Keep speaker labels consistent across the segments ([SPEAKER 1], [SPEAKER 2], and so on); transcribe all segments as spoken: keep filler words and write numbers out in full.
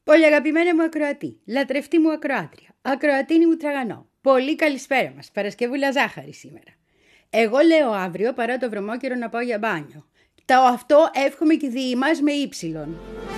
[SPEAKER 1] Πολύ αγαπημένη μου ακροατή, λατρευτή μου ακροάτρια, ακροατίνη μου τραγανό. Πολύ καλησπέρα μας, Παρασκευούλα ζάχαρη σήμερα. Εγώ λέω αύριο παρά το βρωμόκαιρο να πάω για μπάνιο. Το αυτό εύχομαι και διοι μας με ύψιλον.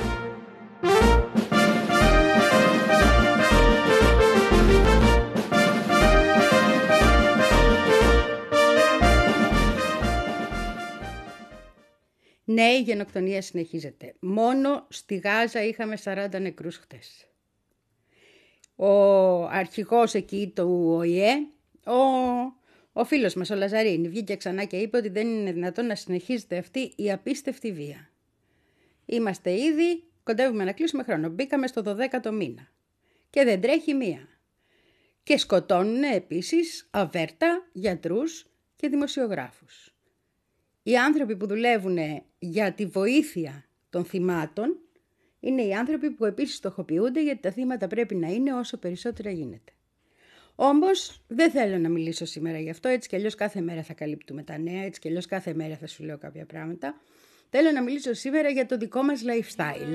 [SPEAKER 1] Ναι, η γενοκτονία συνεχίζεται. Μόνο στη Γάζα είχαμε σαράντα νεκρούς χτες. Ο αρχηγός εκεί του Ο Η Ε, ο, ο φίλος μας ο Λαζαρίνη, βγήκε ξανά και είπε ότι δεν είναι δυνατόν να συνεχίζεται αυτή η απίστευτη βία. Είμαστε ήδη, κοντεύουμε να κλείσουμε χρόνο. Μπήκαμε στο δωδέκατο μήνα και δεν τρέχει μία. Και σκοτώνουν επίσης αβέρτα γιατρούς και δημοσιογράφους. Οι άνθρωποι που δουλεύουν για τη βοήθεια των θυμάτων είναι οι άνθρωποι που επίσης στοχοποιούνται, γιατί τα θύματα πρέπει να είναι όσο περισσότερα γίνεται. Όμως δεν θέλω να μιλήσω σήμερα γι' αυτό, έτσι κι αλλιώς κάθε μέρα θα καλύπτουμε τα νέα, έτσι κι αλλιώς κάθε μέρα θα σου λέω κάποια πράγματα. Θέλω να μιλήσω σήμερα για το δικό μας lifestyle.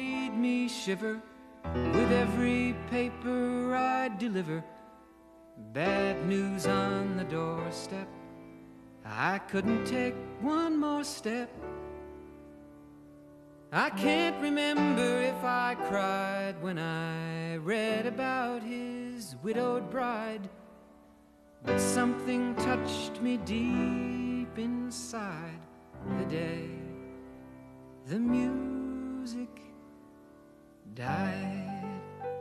[SPEAKER 2] I couldn't take one more step. I can't remember if I cried when I read about his widowed bride, but something touched me deep inside the day the music died.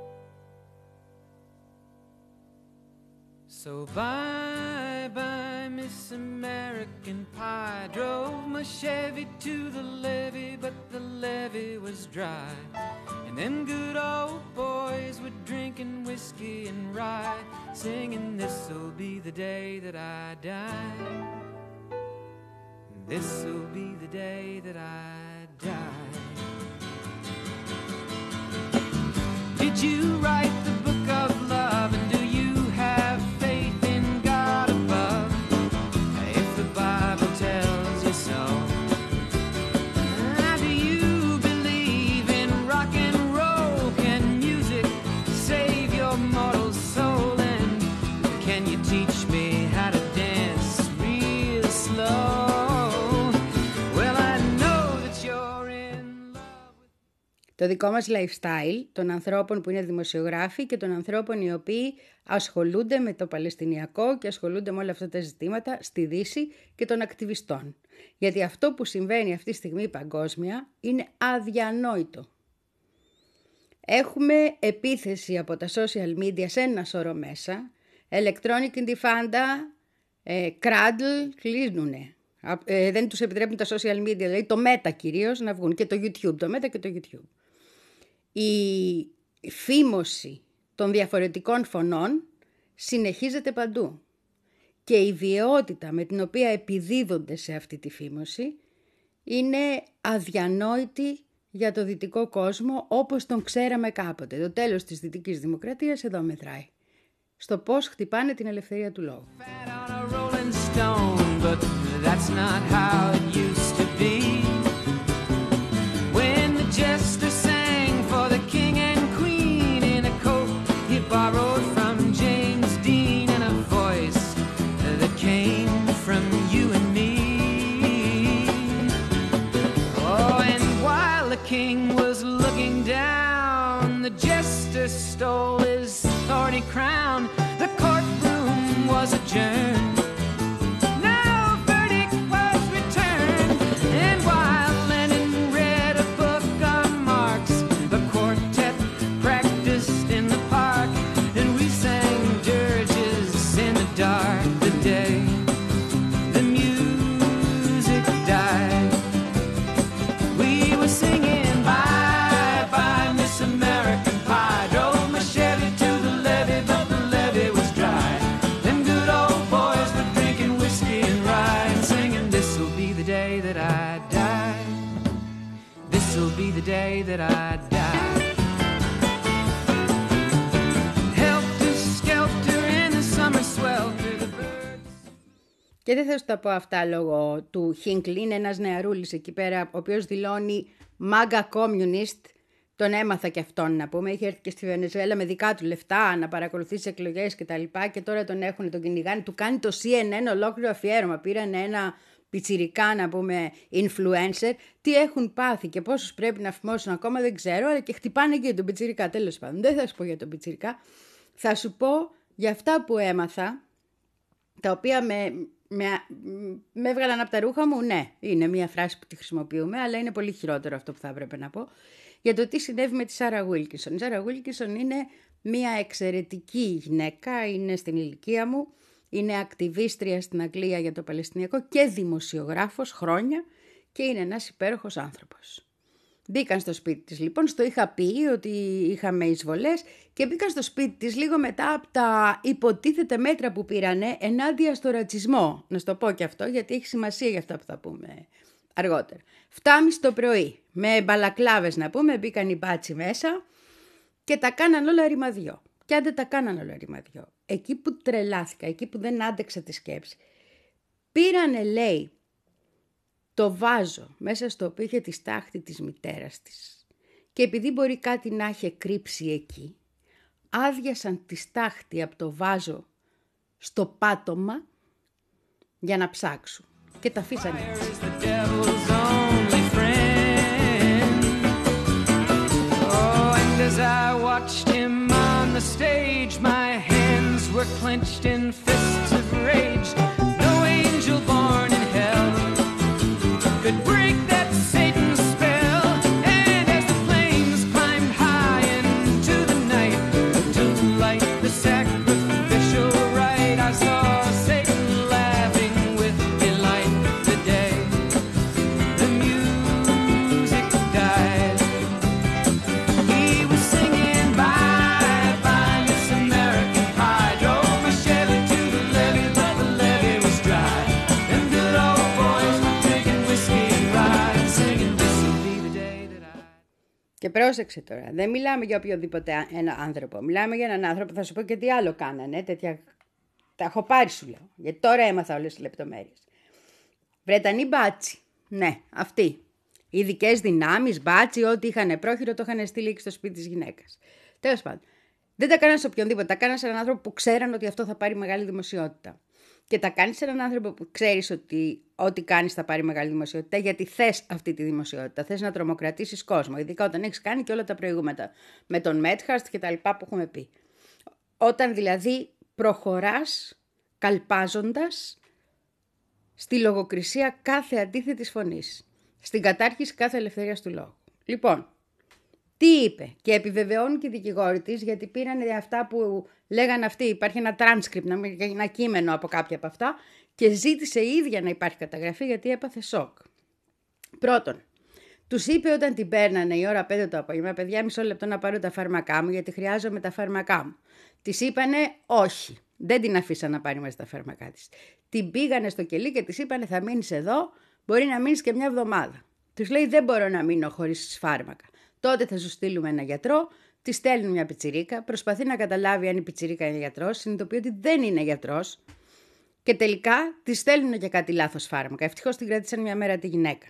[SPEAKER 2] So bye bye Miss American Pie, drove my Chevy to the levee, but the levee was dry. And them good old boys were drinking whiskey and rye, singing this'll be the day that I die. This'll be the day that I die. Did you write the book of love, and do you have faith in God above? If the Bible tells you so. Now, do you believe in rock and roll? Can music save your mortal soul? And can you teach me how to dance real slow? Well, I know that you're in love with...
[SPEAKER 1] Το δικό μας lifestyle των ανθρώπων που είναι δημοσιογράφοι και των ανθρώπων οι οποίοι ασχολούνται με το Παλαιστινιακό και ασχολούνται με όλα αυτά τα ζητήματα στη Δύση και των ακτιβιστών. Γιατί αυτό που συμβαίνει αυτή τη στιγμή παγκόσμια είναι αδιανόητο. Έχουμε επίθεση από τα social media σε ένα σώρο μέσα. Electronic Intifada, ε, Cradle, κλείνουνε. Ε, δεν τους επιτρέπουν τα social media, δηλαδή το Meta κυρίως να βγουν, και το YouTube, το Meta και το YouTube. Η φήμωση των διαφορετικών φωνών συνεχίζεται παντού και η βιαιότητα με την οποία επιδίδονται σε αυτή τη φήμωση είναι αδιανόητη για το δυτικό κόσμο όπως τον ξέραμε κάποτε. Το τέλος της δυτικής δημοκρατίας εδώ μετράει. Στο πώς χτυπάνε την ελευθερία του λόγου.
[SPEAKER 2] Borrowed from James Dean and a voice that came from you and me. Oh, and while the king was looking down, the jester stole his thorny crown. The courtroom was adjourned. No verdict was returned. And while Lenin read a book on Marx, the quartet practiced in the park. Dark the day the music died, we were singing bye bye Miss American Pie, drove my Chevy to the levee, but the levee was dry. Them good old boys were drinking whiskey and rye and singing this'll be the day that I die, this'll be the day that I die.
[SPEAKER 1] Και δεν θα σου τα πω αυτά λόγω του Χίνκλι, είναι ένας νεαρούλης εκεί πέρα, ο οποίος δηλώνει MAGA communist, τον έμαθα και αυτόν να πούμε. Είχε έρθει και στη Βενεζουέλα με δικά του λεφτά να παρακολουθήσει εκλογές και τα λοιπά. Και τώρα τον έχουν, τον κυνηγάνε. Του κάνει το σι εν εν ολόκληρο αφιέρωμα. Πήραν ένα πιτσιρικά να πούμε influencer. Τι έχουν πάθει και πόσους πρέπει να φημώσουν ακόμα δεν ξέρω. Αλλά και χτυπάνε και τον πιτσιρικά. Τέλος πάντων. Δεν θα σου πω για τον πιτσιρικά. Θα σου πω για αυτά που έμαθα. Τα οποία με, με, με έβγαλαν από τα ρούχα μου. Ναι, είναι μια φράση που τη χρησιμοποιούμε. Αλλά είναι πολύ χειρότερο αυτό που θα έπρεπε να πω. Για το τι συνέβη με τη Σάρα Βίλκινσον. Η Σάρα Βίλκινσον είναι μια εξαιρετική γυναίκα, είναι στην ηλικία μου, είναι ακτιβίστρια στην Αγγλία για το Παλαιστινιακό και δημοσιογράφος χρόνια και είναι ένας υπέροχος άνθρωπος. Μπήκαν στο σπίτι της λοιπόν, στο είχα πει ότι είχαμε εισβολές και μπήκαν στο σπίτι της λίγο μετά από τα υποτίθεται μέτρα που πήρανε ενάντια στο ρατσισμό. Να σου το πω και αυτό γιατί έχει σημασία για αυτά που θα πούμε αργότερα. Φτάμιση το πρωί, με μπαλακλάβες να πούμε, μπήκαν οι μπάτσοι μέσα και τα κάναν όλα ρημαδιό. Και αν δεν τα κάναν όλα ρημαδιό, εκεί που τρελάθηκα, εκεί που δεν άντεξα τη σκέψη, πήρανε λέει το βάζο μέσα στο οποίο είχε τη στάχτη της μητέρας της και επειδή μπορεί κάτι να είχε κρύψει εκεί, άδειασαν τη στάχτη από το βάζο στο πάτωμα για να ψάξουν. Και τα αφήσανε έτσι. As I watched him on the stage, my hands were clenched in fists of rage. No angel born in hell could break that Satan's spell. And as the flames climbed high into the night to light the sacrificial rite, I saw Satan laughing with delight the day the music died. He was singing bye bye Miss American Pie. Drove my Chevy to the levee, but the levee was dry. Them good old boys drinking whiskey and rye, singing this will be the day that I... Και πρόσεξε τώρα, δεν μιλάμε για οποιοδήποτε ένα άνθρωπο. Μιλάμε για έναν άνθρωπο, θα σου πω και τι άλλο κάνανε, τέτοια... Τα έχω πάρει σου λέω, γιατί τώρα έμαθα όλες τις λεπτομέρειες. Βρετανοί μπάτσι, ναι, αυτοί. Ειδικές δυνάμεις, μπάτσι, ό,τι είχαν πρόχειρο το είχαν στείλει και στο σπίτι της γυναίκας. Τέλος πάντων, δεν τα κάνανε σε οποιονδήποτε, τα κάνανε σε έναν άνθρωπο που ξέραν ότι αυτό θα πάρει μεγάλη δημοσιότητα. Και τα κάνεις σε έναν άνθρωπο που ξέρεις ότι ό,τι κάνεις θα πάρει μεγάλη δημοσιότητα, γιατί θες αυτή τη δημοσιότητα, θες να τρομοκρατήσεις κόσμο, ειδικά όταν έχεις κάνει και όλα τα προηγούμενα, με τον Μέτχαρστ και τα λοιπά που έχουμε πει. Όταν δηλαδή προχωράς καλπάζοντας στη λογοκρισία κάθε αντίθετης φωνής, στην κατάρχηση κάθε ελευθερίας του λόγου. Λοιπόν, τι είπε και επιβεβαιώνουν και οι δικηγόροι της, γιατί πήραν αυτά που λέγανε αυτοί, υπάρχει ένα transcript, ένα κείμενο από κάποια από αυτά και ζήτησε η ίδια να υπάρχει καταγραφή γιατί έπαθε σοκ. Πρώτον, τους είπε όταν την παίρνανε η ώρα πέντε το απόγευμα, παιδιά μισό λεπτό να πάρω τα φάρμακά μου γιατί χρειάζομαι τα φάρμακά μου. Της είπανε όχι, δεν την αφήσαν να πάρει μέσα τα φάρμακά της. Την πήγανε στο κελί και της είπανε θα μείνεις εδώ, μπορεί να μείνεις και μια εβδομάδα. Τους λέει δεν μπορώ να μείνω χωρίς φάρμακα. Τότε θα σου στείλουμε ένα γιατρό, τη στέλνουν μια πιτσιρίκα, προσπαθεί να καταλάβει αν η πιτσιρίκα είναι γιατρός, συνειδητοποιεί ότι δεν είναι γιατρός και τελικά τη στέλνουν και κάτι λάθος φάρμακα. Ευτυχώς την κράτησαν μια μέρα τη γυναίκα.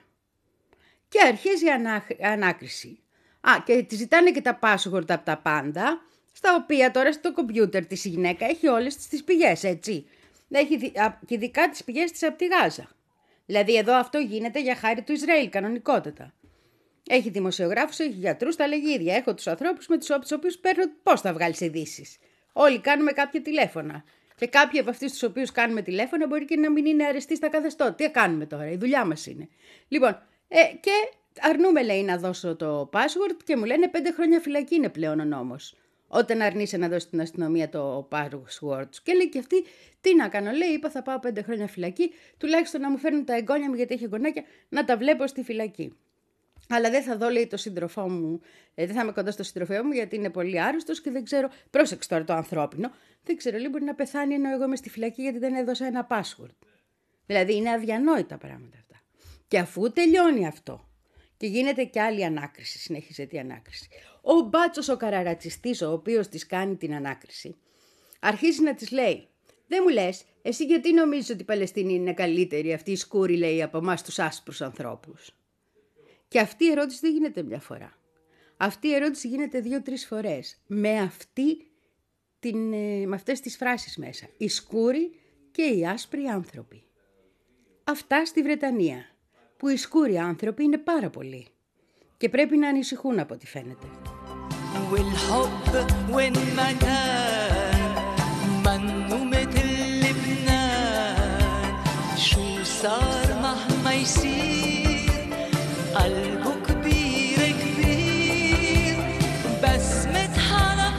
[SPEAKER 1] Και αρχίζει η ανά... ανάκριση. Α, και τη ζητάνε και τα password από τα πάντα, στα οποία τώρα στο κομπιούτερ της η γυναίκα έχει όλες τις πηγές, έτσι. Έχει δι... και ειδικά τις πηγές της από τη Γάζα. Δηλαδή εδώ αυτό γίνεται για χάρη του Ισραήλ, κανονικότατα. Έχει δημοσιογράφους, έχει γιατρούς, τα λέγει ίδια. Έχω τους ανθρώπους με τους οποίους παίρνω πώς θα βγάλεις ειδήσεις. Όλοι κάνουμε κάποια τηλέφωνα. Και κάποιοι από αυτούς τους οποίους κάνουμε τηλέφωνα μπορεί και να μην είναι αρεστοί στα καθεστώτα. Τι κάνουμε τώρα, η δουλειά μας είναι. Λοιπόν, ε, και αρνούμε λέει να δώσω το password και μου λένε πέντε χρόνια φυλακή είναι πλέον ο νόμος. Όταν αρνείσαι να δώσει στην αστυνομία το password. Και λέει και αυτή, τι να κάνω, λέει, είπα θα πάω πέντε χρόνια φυλακή, τουλάχιστον να μου φέρνουν τα εγγόνια μου γιατί έχει γονάκια, να τα βλέπω στη φυλακή. Αλλά δεν θα δω, λέει, το σύντροφό μου, ε, δεν θα είμαι κοντά στο σύντροφό μου γιατί είναι πολύ άρρωστος και δεν ξέρω, πρόσεξε τώρα το ανθρώπινο, δεν ξέρω, λέει, μπορεί να πεθάνει ενώ εγώ είμαι στη φυλακή γιατί δεν έδωσα ένα password. Δηλαδή είναι αδιανόητα πράγματα αυτά. Και αφού τελειώνει αυτό και γίνεται και άλλη ανάκριση, συνέχιζε η ανάκριση, ο μπάτσος ο καραρατσιστής ο οποίος της κάνει την ανάκριση, αρχίζει να της λέει, δεν μου λες, εσύ γιατί νομίζεις ότι η Παλαιστίνη είναι καλύτερη, αυτή η σκούρη λέει από εμάς τους άσπρους ανθρώπους. Και αυτή η ερώτηση δεν γίνεται μια φορά. Αυτή η ερώτηση γίνεται δύο-τρεις φορές. Με, αυτή την, με αυτές τις φράσεις μέσα. Οι σκούροι και οι άσπροι άνθρωποι. Αυτά στη Βρετανία, που οι σκούροι άνθρωποι είναι πάρα πολλοί. Και πρέπει να ανησυχούν από ό,τι φαίνεται.
[SPEAKER 2] والحب والمكان منو مثل لبنان شو صار مهما يصير قلبه كبير كبير بس متحرق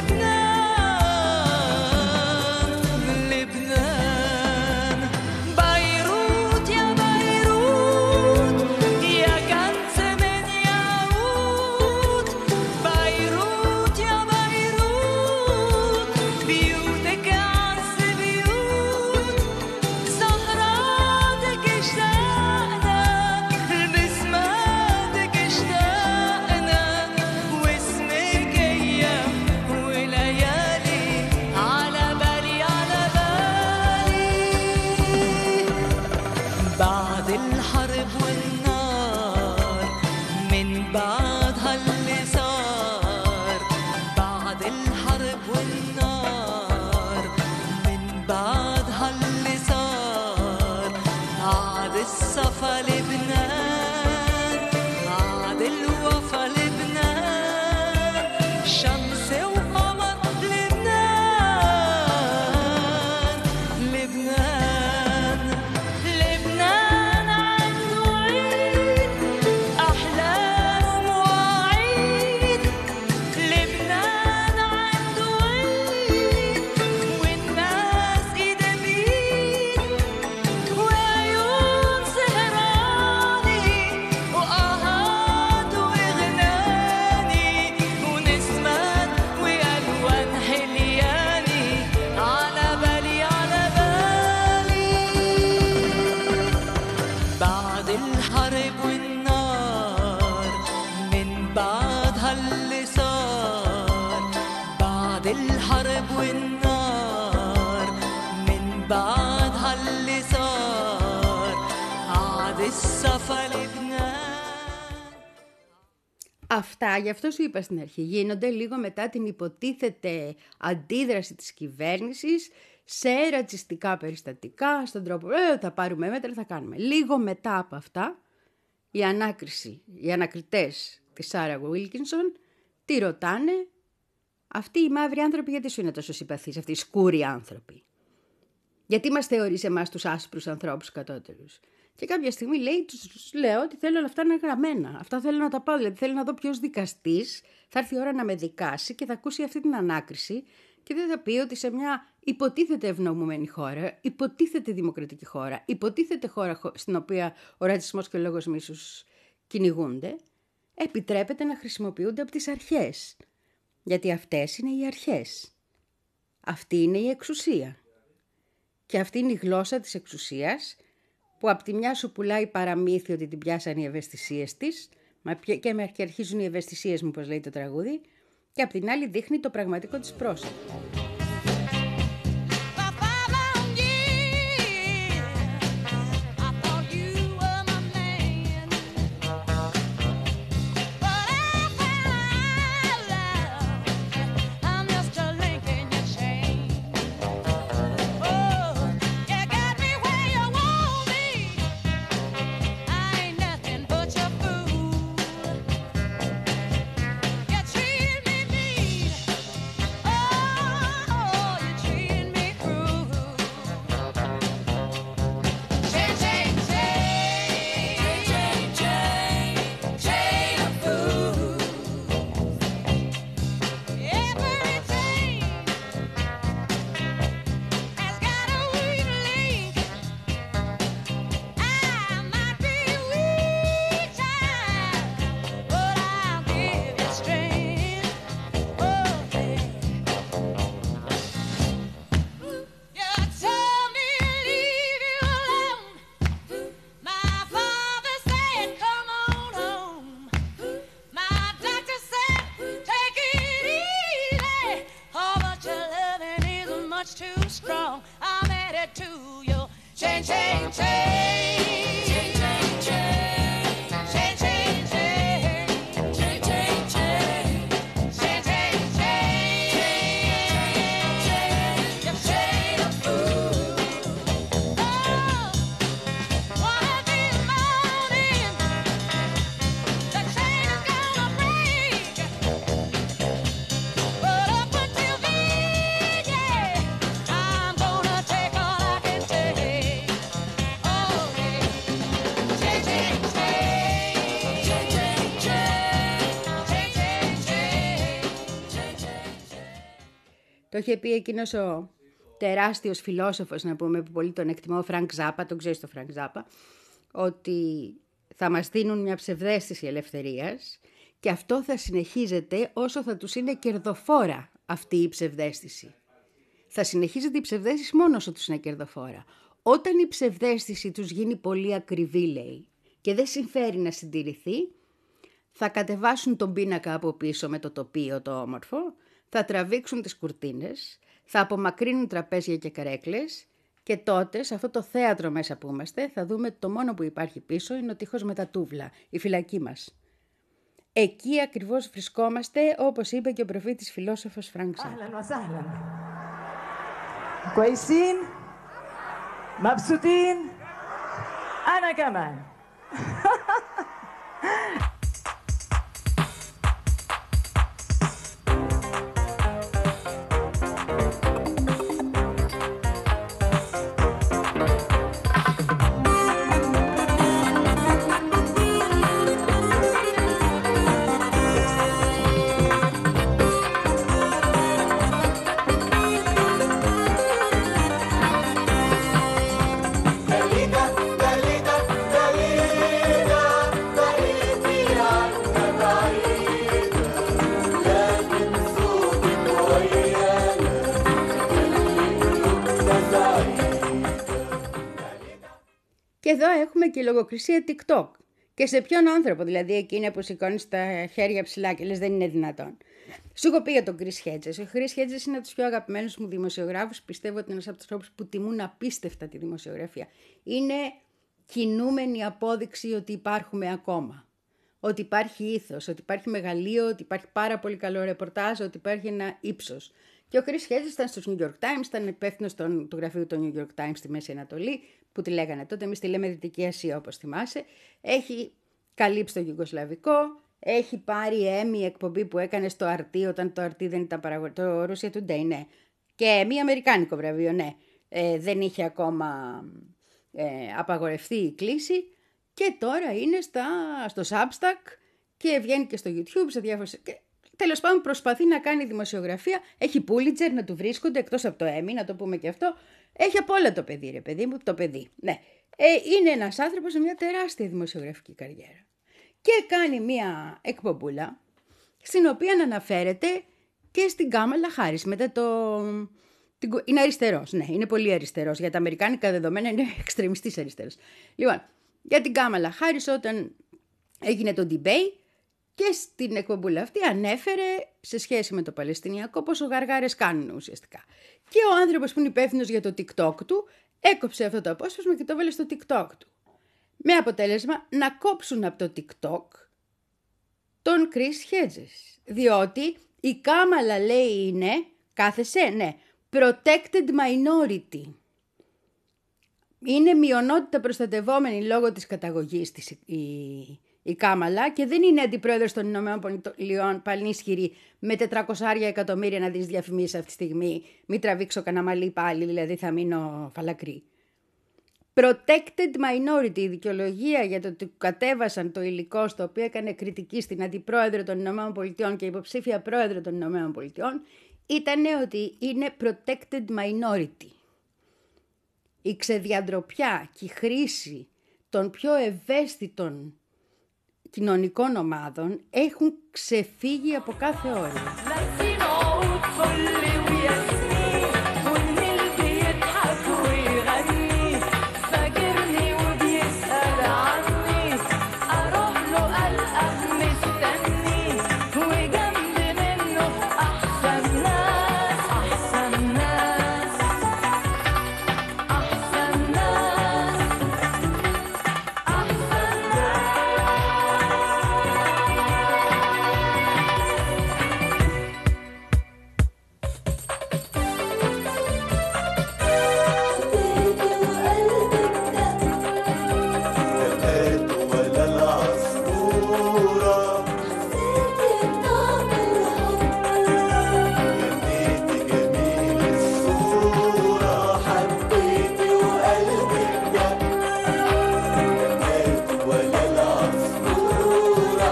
[SPEAKER 2] لبنان لبنان بيروت يا بيروت يا كنز من ياقوت بيروت يا بيروت بيوتك عز بيوت سهراتك اشتقنا بسماتك اشتقنا واسمك ايام وليالي على بالي على بالي بعد الحرب والنار من بعد هاللي صار بعد الحرب والنار من بعد هاللي صار عاد الصفا لبنان عاد الوفا لبنان شمس وقمر لبنان لبنان لبنان عنده عيد أحلام وعيد لبنان عنده عيد والناس إيدا بيد وعيون سهراني وآهات وأغناني ونسمات وألوان حلياني على بالي على بالي بعد الحرب والنار من بعد هاللي صار بعد الحرب والنار من بعد هاللي صار عاد الصفا لبنان.
[SPEAKER 1] Αυτά, γι' αυτό σου είπα στην αρχή, γίνονται λίγο μετά την υποτίθεται αντίδραση της κυβέρνησης σε ρατσιστικά περιστατικά, στον τρόπο, ε, θα πάρουμε μέτρα, θα κάνουμε. Λίγο μετά από αυτά, η ανάκριση, οι ανακριτές της Σάρα Βίλκινσον, τη ρωτάνε, αυτοί οι μαύροι άνθρωποι γιατί σου είναι τόσο συμπαθείς, αυτοί οι σκούροι άνθρωποι. Γιατί μας θεωρείς εμάς τους άσπρους ανθρώπους κατώτερους. Και κάποια στιγμή λέει, τους λέω ότι θέλω όλα αυτά να είναι γραμμένα. Αυτά θέλω να τα πάω, δηλαδή θέλω να δω ποιος δικαστής θα έρθει η ώρα να με δικάσει και θα ακούσει αυτή την ανάκριση και δεν θα πει ότι σε μια υποτίθεται ευνοούμενη χώρα, υποτίθεται δημοκρατική χώρα, υποτίθεται χώρα στην οποία ο ρατσισμός και ο λόγος μίσους κυνηγούνται, επιτρέπεται να χρησιμοποιούνται από τις αρχές. Γιατί αυτές είναι οι αρχές. Αυτή είναι η εξουσία. Και αυτή είναι η γλώσσα της εξουσίας που απ' τη μια σου πουλάει παραμύθι ότι την πιάσαν οι ευαισθησίες της και με αρχίζουν οι ευαισθησίες μου, όπως λέει το τραγούδι, και απ' την άλλη δείχνει το πραγματικό της πρόσωπο. Το είχε πει εκείνος ο τεράστιος φιλόσοφος, να πούμε, που πολύ τον εκτιμώ, ο Φρανκ Ζάπα, τον ξέρεις το Φρανκ Ζάπα, ότι θα μας δίνουν μια ψευδαίσθηση ελευθερίας και αυτό θα συνεχίζεται όσο θα τους είναι κερδοφόρα αυτή η ψευδαίσθηση. Θα συνεχίζεται η ψευδαίσθηση μόνο όσο τους είναι κερδοφόρα. Όταν η ψευδαίσθηση τους γίνει πολύ ακριβή, λέει, και δεν συμφέρει να συντηρηθεί, θα κατεβάσουν τον πίνακα από πίσω με το τοπίο το όμορφο, θα τραβήξουν τις κουρτίνες, θα απομακρύνουν τραπέζια και καρέκλες και τότε σε αυτό το θέατρο μέσα που είμαστε θα δούμε το μόνο που υπάρχει πίσω είναι ο τείχος με τα τούβλα, η φυλακή μας. Εκεί ακριβώς βρισκόμαστε, όπως είπε και ο προφήτης φιλόσοφος Φρανκ Ζάπα.
[SPEAKER 3] كويسين مبسوطين أنا كمان
[SPEAKER 1] Και εδώ έχουμε και λογοκρισία TikTok. Και σε ποιον άνθρωπο, δηλαδή εκείνη που σηκώνει τα χέρια ψηλά και λες δεν είναι δυνατόν. Σου έχω πει για τον Chris Hedges. Ο Chris Hedges είναι από τους πιο αγαπημένους μου δημοσιογράφους. Πιστεύω ότι είναι ένας από τους ανθρώπους που τιμούν απίστευτα τη δημοσιογραφία. Είναι κινούμενη απόδειξη ότι υπάρχουμε ακόμα. Ότι υπάρχει ήθος, ότι υπάρχει μεγαλείο, ότι υπάρχει πάρα πολύ καλό ρεπορτάζ, ότι υπάρχει ένα ύψος. Και ο Chris Hedges ήταν στο New York Times, ήταν υπεύθυνος του γραφείου του New York Times στη Μέση Ανατολή, που τη λέγανε τότε, εμείς τη λέμε Δυτική Ασία όπως θυμάσαι. Έχει καλύψει το Γιουγκοσλαβικό, έχει πάρει Emmy εκπομπή που έκανε στο αρ τι, όταν το αρ τι δεν ήταν παραγωγικό, το Russia Today, ναι. Και Emmy αμερικάνικο βραβείο, ναι. Ε, δεν είχε ακόμα ε, απαγορευτεί η κλίση και τώρα είναι στα, στο Substack και βγαίνει και στο YouTube σε διάφορες... Τέλος πάντων προσπαθεί να κάνει δημοσιογραφία, έχει Pulitzer να του βρίσκονται εκτός από το Emmy, να το πούμε και αυτό. Έχει από όλα το παιδί, ρε παιδί μου, το παιδί. Ναι. Ε, είναι ένας άνθρωπος με μια τεράστια δημοσιογραφική καριέρα. Και κάνει μια εκπομπούλα, στην οποία αναφέρεται και στην Κάμαλα Χάρις. Μετά το... Είναι αριστερός, ναι, είναι πολύ αριστερός. Για τα αμερικάνικα δεδομένα είναι εξτρεμιστής αριστερός. Λοιπόν, για την Κάμαλα Χάρις όταν έγινε το debate, και στην εκπομπούλα αυτή ανέφερε σε σχέση με το Παλαιστινιακό πόσο γαργάρες κάνουν ουσιαστικά. Και ο άνθρωπος που είναι υπεύθυνος για το TikTok του έκοψε αυτό το απόσπασμα και το βάλε στο TikTok του. Με αποτέλεσμα να κόψουν από το TikTok τον Chris Hedges. Διότι η Κάμαλα λέει είναι, κάθεσε, ναι, protected minority. Είναι μειονότητα προστατευόμενη λόγω της καταγωγής της η... η Κάμαλα και δεν είναι αντιπρόεδρος των Ηνωμένων Πολιτειών πανίσχυρη με τετρακόσια εκατομμύρια να δεις διαφημίσεις αυτή τη στιγμή. Μην τραβήξω κανένα μαλλί πάλι, δηλαδή θα μείνω φαλακρή. Protected minority, η δικαιολογία για το ότι κατέβασαν το υλικό στο οποίο έκανε κριτική στην αντιπρόεδρο των Ηνωμένων Πολιτειών και υποψήφια πρόεδρο των Ηνωμένων Πολιτειών ήταν ότι είναι protected minority. Η ξεδιαντροπιά και η χρήση των πιο ευαίσθητων κοινωνικών ομάδων έχουν ξεφύγει από κάθε όριο.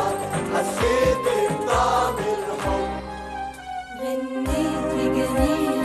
[SPEAKER 4] غنيت جميل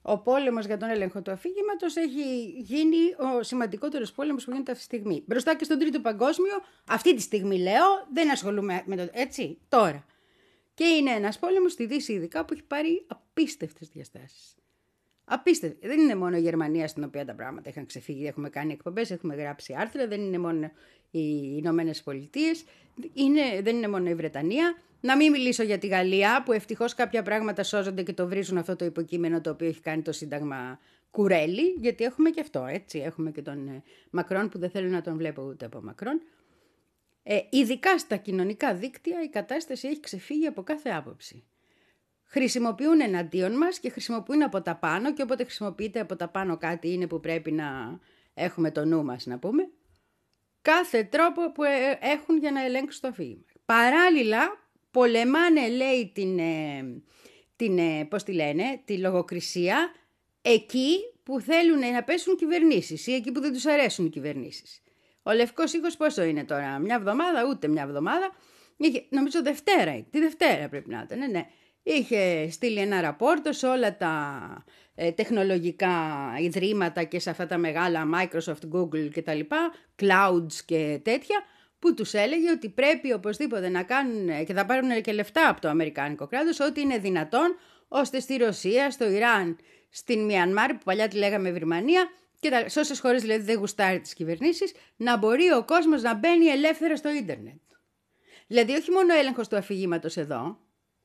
[SPEAKER 1] ο πόλεμος για τον έλεγχο του αφήγηματος έχει γίνει ο σημαντικότερος πόλεμος που γίνεται αυτή τη στιγμή. Μπροστά και στον Τρίτο Παγκόσμιο, αυτή τη στιγμή λέω, δεν ασχολούμαι με το... έτσι, τώρα. Και είναι ένας πόλεμος στη Δύση ειδικά που έχει πάρει απίστευτες διαστάσεις. Απίστευτες. Δεν είναι μόνο η Γερμανία στην οποία τα πράγματα είχαν ξεφύγει, έχουμε κάνει εκπομπές, έχουμε γράψει άρθρα, δεν είναι μόνο οι Ηνωμένες Πολιτείες, είναι, δεν είναι μόνο η Βρετανία. Να μην μιλήσω για τη Γαλλία, που ευτυχώς κάποια πράγματα σώζονται και το βρίζουν αυτό το υποκείμενο το οποίο έχει κάνει το Σύνταγμα κουρέλι, γιατί έχουμε και αυτό, έτσι. Έχουμε και τον ε, Μακρόν που δεν θέλω να τον βλέπω ούτε από Μακρόν. Ε, ειδικά στα κοινωνικά δίκτυα η κατάσταση έχει ξεφύγει από κάθε άποψη. Χρησιμοποιούν εναντίον μας και χρησιμοποιούν από τα πάνω και όποτε χρησιμοποιείται από τα πάνω κάτι είναι που πρέπει να έχουμε το νου μας, να πούμε. Κάθε τρόπο που έχουν για να ελέγξουν το αφήγημα. Παράλληλα, πολεμάνε, λέει, την, την, πώς τη λένε, τη λογοκρισία εκεί που θέλουν να πέσουν κυβερνήσεις ή εκεί που δεν τους αρέσουν οι κυβερνήσεις. Ο Λευκός Οίκος πόσο είναι τώρα, μια εβδομάδα, ούτε μια εβδομάδα, είχε, νομίζω Δευτέρα, τη Δευτέρα πρέπει να ήταν, ναι, ναι. Είχε στείλει ένα ραπόρτο σε όλα τα ε, τεχνολογικά ιδρύματα και σε αυτά τα μεγάλα Microsoft, Google και τα λοιπά, clouds και τέτοια, που τους έλεγε ότι πρέπει οπωσδήποτε να κάνουν και θα πάρουν και λεφτά από το αμερικάνικο κράτος, ό,τι είναι δυνατόν, ώστε στη Ρωσία, στο Ιράν, στην Μιανμάρ, που παλιά τη λέγαμε Βυρμανία, και τα, σε όσες χώρες δηλαδή δεν γουστάρει τις κυβερνήσεις, να μπορεί ο κόσμος να μπαίνει ελεύθερα στο ίντερνετ. Δηλαδή όχι μόνο έλεγχος του αφηγήματος εδώ,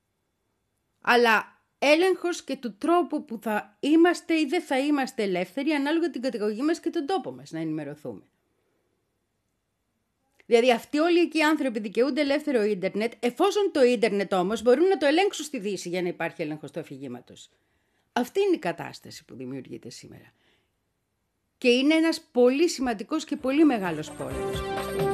[SPEAKER 1] αλλά έλεγχος και του τρόπου που θα είμαστε ή δεν θα είμαστε ελεύθεροι ανάλογα την καταγωγή μας και τον τόπο μας να ενημερωθούμε. Δηλαδή αυτοί όλοι εκεί οι άνθρωποι δικαιούνται ελεύθερο ίντερνετ, εφόσον το ίντερνετ όμως μπορούν να το ελέγξουν στη Δύση για να υπάρχει έλεγχος του αφηγήματος. Αυτή είναι η κατάσταση που δημιουργείται σήμερα. Και είναι ένας πολύ σημαντικός και πολύ μεγάλος πόλεμος.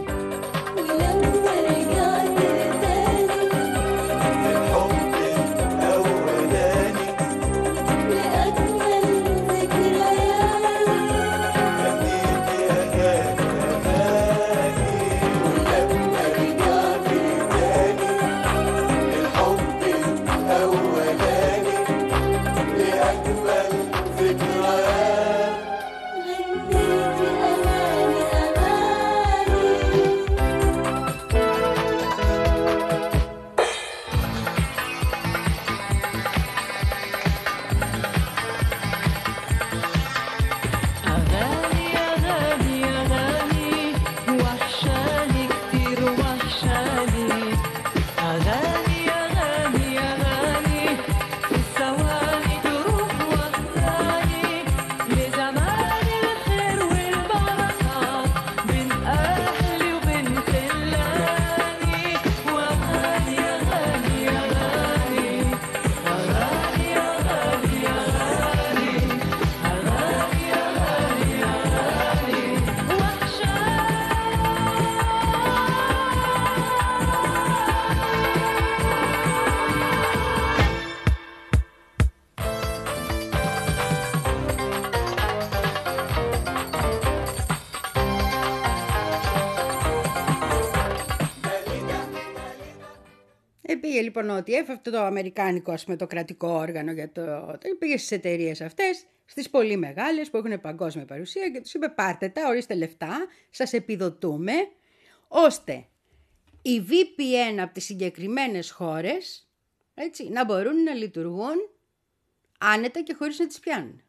[SPEAKER 1] Πήγε λοιπόν ο ο τι εφ, αυτό το αμερικάνικο, ας πούμε, το κρατικό όργανο για το... πήγε στις εταιρείες αυτές, στις πολύ μεγάλες που έχουν παγκόσμια παρουσία και τους είπε πάρτε τα, ορίστε λεφτά, σας επιδοτούμε, ώστε οι βι πι εν από τις συγκεκριμένες χώρες, έτσι, να μπορούν να λειτουργούν άνετα και χωρίς να τις πιάνουν.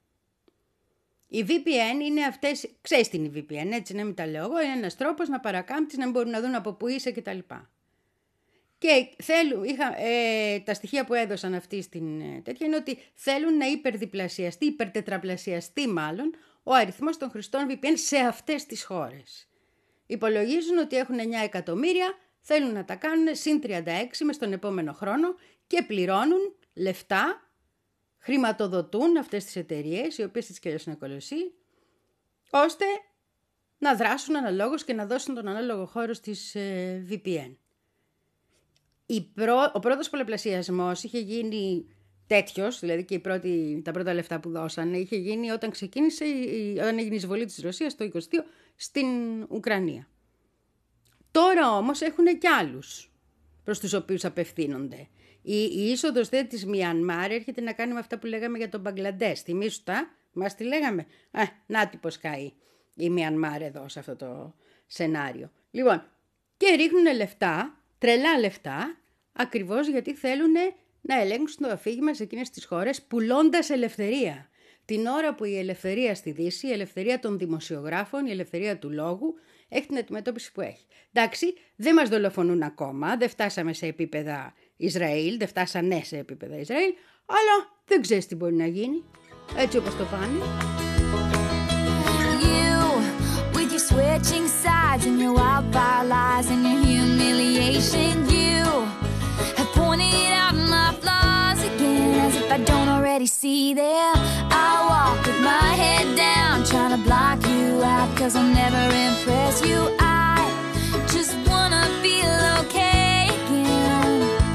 [SPEAKER 1] Οι βι πι εν είναι αυτές, ξέρεις τι είναι η βι πι εν, έτσι να μην τα λέω εγώ, είναι ένας τρόπος να παρακάμπτεις, να μην μπορούν να δουν από πού είσαι κτλ. Και θέλουν, είχα, ε, τα στοιχεία που έδωσαν αυτοί στην ε, τέτοια είναι ότι θέλουν να υπερδιπλασιαστεί, υπερτετραπλασιαστεί μάλλον, ο αριθμός των χρηστών βι πι εν σε αυτές τις χώρες. Υπολογίζουν ότι έχουν εννιά εκατομμύρια, θέλουν να τα κάνουν συν τριάντα έξι μες τον επόμενο χρόνο και πληρώνουν λεφτά, χρηματοδοτούν αυτές τις εταιρείες, οι οποίες τις και αλλιώς είναι κολοσσοί, ώστε να δράσουν αναλόγως και να δώσουν τον ανάλογο χώρο στις ε, βι πι εν. Η πρό... Ο πρώτος πολλαπλασιασμός είχε γίνει τέτοιος, δηλαδή και η πρώτη, τα πρώτα λεφτά που δώσανε, είχε γίνει όταν ξεκίνησε, όταν έγινε η εισβολή της Ρωσίας το είκοσι δύο στην Ουκρανία. Τώρα όμως έχουν κι άλλους προς τους οποίους απευθύνονται. Η, η είσοδος δε της Μιανμάρ έρχεται να κάνει με αυτά που λέγαμε για τον Μπαγκλαντές. Θυμήσου τα, μας τη λέγαμε. Α, να τι πως καεί η Μιανμάρ εδώ σε αυτό το σενάριο. Λοιπόν, και ρίχνουν λεφτά, τρελά λεφτά, ακριβώς γιατί θέλουν να ελέγξουν το αφήγημα σε εκείνες τις χώρες, πουλώντας ελευθερία. Την ώρα που η ελευθερία στη Δύση, η ελευθερία των δημοσιογράφων, η ελευθερία του λόγου, έχει την αντιμετώπιση που έχει. Εντάξει, δεν μας δολοφονούν ακόμα, δεν φτάσαμε σε επίπεδα Ισραήλ, δεν φτάσανε σε επίπεδα Ισραήλ, αλλά δεν ξέρεις τι μπορεί να γίνει, έτσι όπως το πάνε.
[SPEAKER 4] Switching sides in your wildfire lies and your humiliation. You have pointed out my flaws again, as if I don't already see them. I walk with my head down, trying to block you out, cause I'll never impress you. I just wanna feel okay again.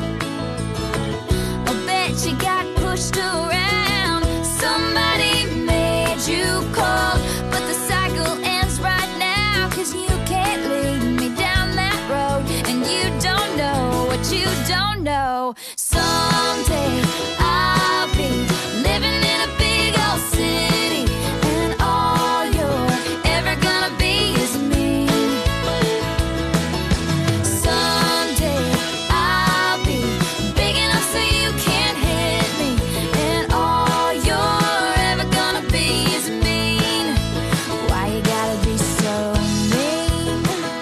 [SPEAKER 4] I bet you got pushed around, somebody made you cold, but the cycle ends right now, cause you can't lead me down that road, and you don't know what you don't know. Someday I'll be living in a big old city, and all you're ever gonna be is me. Someday I'll be big enough so you can't hit me, and all you're ever gonna be is mean. Why you gotta be so mean?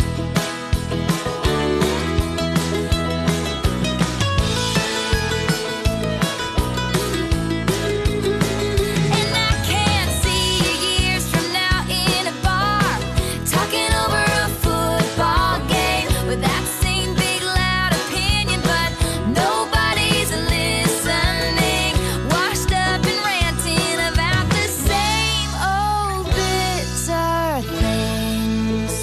[SPEAKER 4] And I can't see you years from now in a bar, talking over a football game with that same big loud opinion, but nobody's listening, washed up and ranting about the same old bitter things,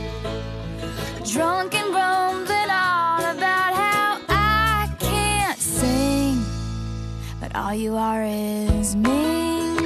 [SPEAKER 4] drunk and grumbling on about how I can't sing, but all you are is mean.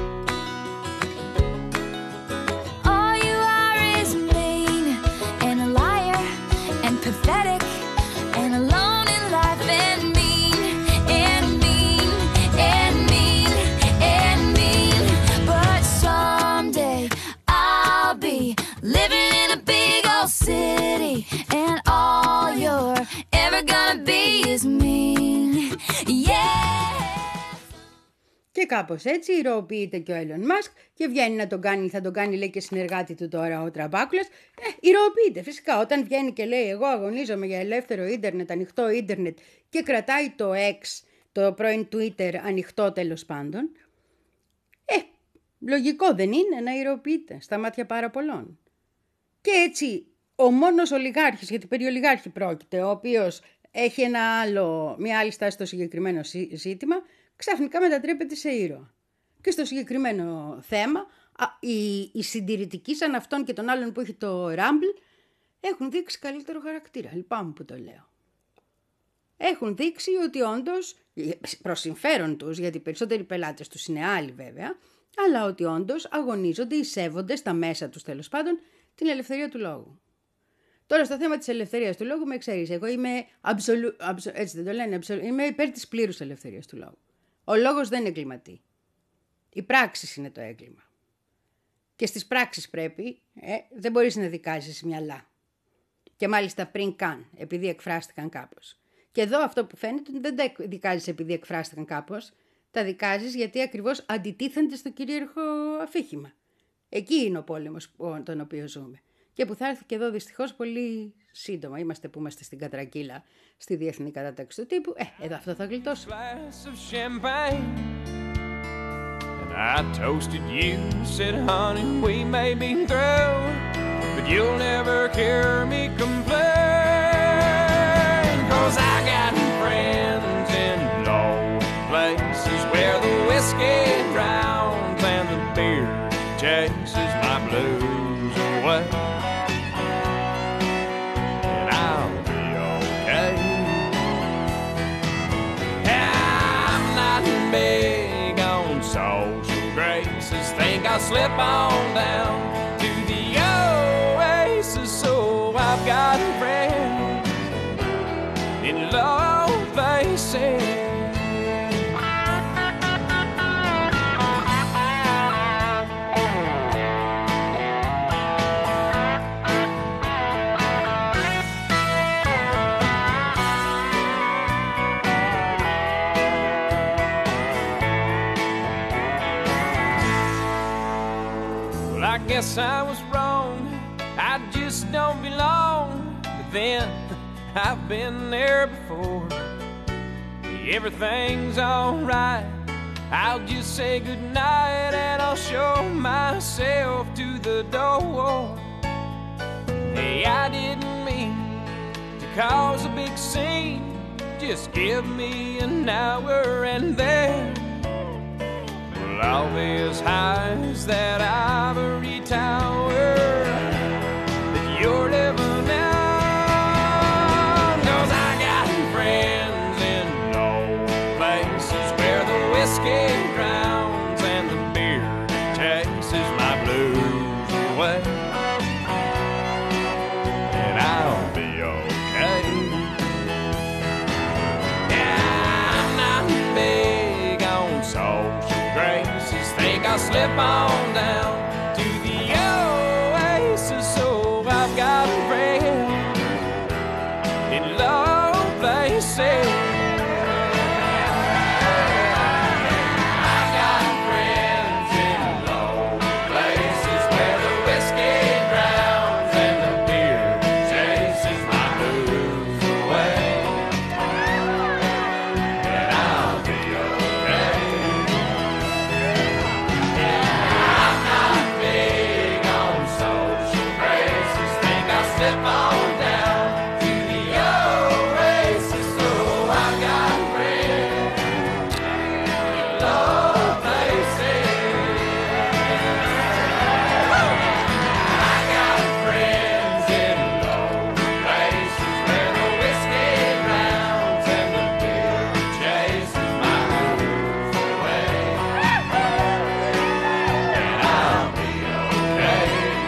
[SPEAKER 4] All you are is mean, and a liar, and pathetic, and alone in life, and mean, and mean, and mean, and mean. But someday I'll be living in a big old city, and all you're ever gonna be is mean. Yeah.
[SPEAKER 1] Και κάπως έτσι ηρωοποιείται και ο Elon Musk και βγαίνει να τον κάνει, θα τον κάνει λέει και συνεργάτη του τώρα ο Τραμπάκουλας. Ε, ηρωοποιείται φυσικά όταν βγαίνει και λέει εγώ αγωνίζομαι για ελεύθερο ίντερνετ, ανοιχτό ίντερνετ και κρατάει το X, το πρώην Twitter ανοιχτό τέλος πάντων. Ε, λογικό δεν είναι να ηρωοποιείται στα μάτια πάρα πολλών. Και έτσι ο μόνος ολιγάρχης, γιατί περί ολιγάρχη πρόκειται, ο οποίος έχει ένα άλλο, μια άλλη στάση στο συγκεκριμένο ζήτημα, ξαφνικά μετατρέπεται σε ήρωα. Και στο συγκεκριμένο θέμα, α, οι, οι συντηρητικοί σαν αυτόν και των άλλων που έχει το Rumble έχουν δείξει καλύτερο χαρακτήρα. Λυπάμαι που το λέω. Έχουν δείξει ότι όντως, προς συμφέρον τους, γιατί οι περισσότεροι πελάτες τους είναι άλλοι βέβαια, αλλά ότι όντως αγωνίζονται ή σέβονται στα μέσα τους τέλος πάντων την ελευθερία του λόγου. Τώρα στο θέμα της ελευθερίας του λόγου με ξέρεις, εγώ είμαι, absolu, absolu, έτσι δεν το λένε, absolu, είμαι υπέρ της πλήρους ελευθερίας του λόγου. Ο λόγος δεν εγκληματεί. Η πράξη είναι το έγκλημα. Και στις πράξεις πρέπει, ε, δεν μπορείς να δικάζεις μυαλά. Και μάλιστα πριν καν, επειδή εκφράστηκαν κάπως. Και εδώ αυτό που φαίνεται δεν τα δικάζεις επειδή εκφράστηκαν κάπως, τα δικάζεις γιατί ακριβώς αντιτίθενται στο κυρίαρχο αφήγημα. Εκεί είναι ο πόλεμος τον οποίο ζούμε. Και που θα έρθει και εδώ δυστυχώς πολύ σύντομα. Είμαστε που είμαστε στην κατρακύλα, στη διεθνή κατάταξη του τύπου. Ε, εδώ αυτό θα γλιτώσω.
[SPEAKER 2] I toasted you, said honey we may be through, but you'll never hear me complain, 'cause I got friends in low places where the whiskey drowns and the beer chases my blues away, and I'll be okay. I'm not big on social graces, think I'll slip on down to the oasis, so I've got a friend low places. I guess I was wrong, I just don't belong. But then, I've been there before. Everything's alright, I'll just say goodnight and I'll show myself to the door. Hey, I didn't mean to cause a big scene. Just give me an hour and then all these highs that ivory tower that you're living in. 'Cause I got friends in low places where the whiskey drowns and the beer chases my blues away. And I'll be okay. Yeah, I'm not big on social graces. Think I'll slip on down to the oasis. So I've got friends in low places. I've got friends in low places where the whiskey drowns and the beer chases my blues away. And I'll be okay. Slip on down to the oasis. So I got friends in low places. I got friends in low places where the whiskey drowns and the beer chases my blues away. And I'll be okay.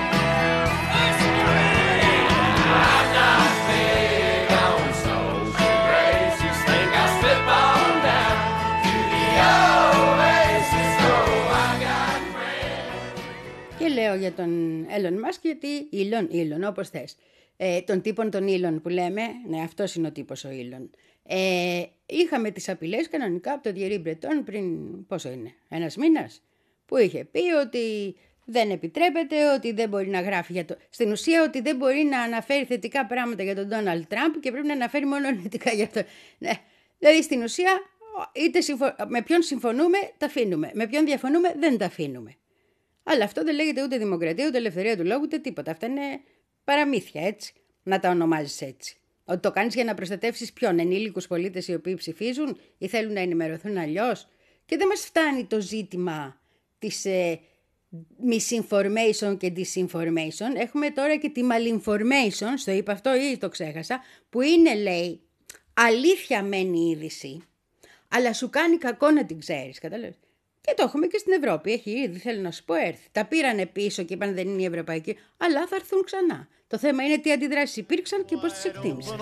[SPEAKER 1] Και λέω για τον Elon Musk γιατί Elon, Elon όπως θες. Ε, των τύπων των Elon που λέμε, ναι αυτός είναι ο τύπος ο Elon. Ε, είχαμε τις απειλές κανονικά από τον Thierry Breton πριν πόσο είναι, ένας μήνας, που είχε πει ότι δεν επιτρέπεται, ότι δεν μπορεί να γράφει για το... Στην ουσία ότι δεν μπορεί να αναφέρει θετικά πράγματα για τον Donald Trump και πρέπει να αναφέρει μόνο αρνητικά για το... Ναι. Δηλαδή στην ουσία είτε συμφω... με ποιον συμφωνούμε τα αφήνουμε, με ποιον διαφωνούμε δεν τα αφήνουμε. Αλλά αυτό δεν λέγεται ούτε δημοκρατία, ούτε ελευθερία του λόγου, ούτε τίποτα. Αυτά είναι παραμύθια, έτσι, να τα ονομάζεις έτσι. Ότι το κάνεις για να προστατεύσεις ποιον, ενήλικους πολίτες οι οποίοι ψηφίζουν ή θέλουν να ενημερωθούν αλλιώς. Και δεν μας φτάνει το ζήτημα της ε, misinformation και disinformation. Έχουμε τώρα και τη malinformation, στο είπα αυτό ή το ξέχασα, που είναι, λέει, αλήθεια μεν η είδηση, αλλά σου κάνει κακό να την ξέρεις, καταλαβαίνεις. Και το έχουμε και στην Ευρώπη. Έχει ήδη, θέλω να σου πω, έρθει. Τα πήρανε πίσω και είπαν δεν είναι η ευρωπαϊκή, αλλά θα έρθουν ξανά. Το θέμα είναι τι αντιδράσεις υπήρξαν και πώς τις εκτίμησαν.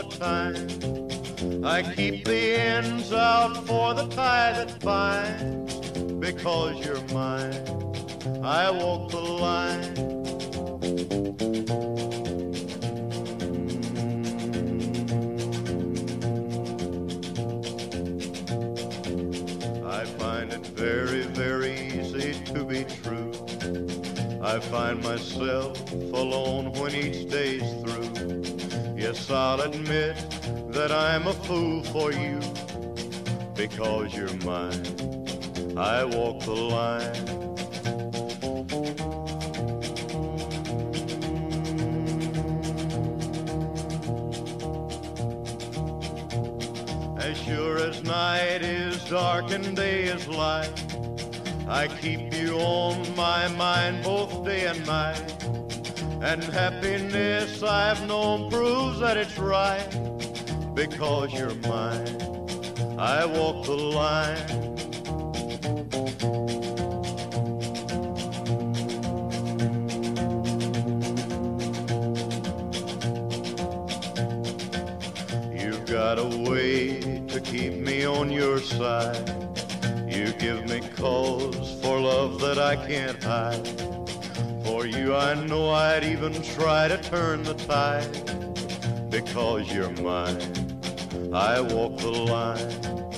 [SPEAKER 1] I keep the ends out for the tie that binds. Because you're mine, I walk the line. I find it very, very easy to be true. I find myself alone when each day's through. Yes, I'll admit that I'm a fool for you. Because you're mine, I walk the line. As sure as night is dark and day is light, I keep you on my mind both day and night. And happiness I've known proves that it's right. Because you're mine, I walk the line. You've got a
[SPEAKER 5] to keep me on your side. You give me cause for love that I can't hide. For you I know I'd even try to turn the tide. Because you're mine, I walk the line.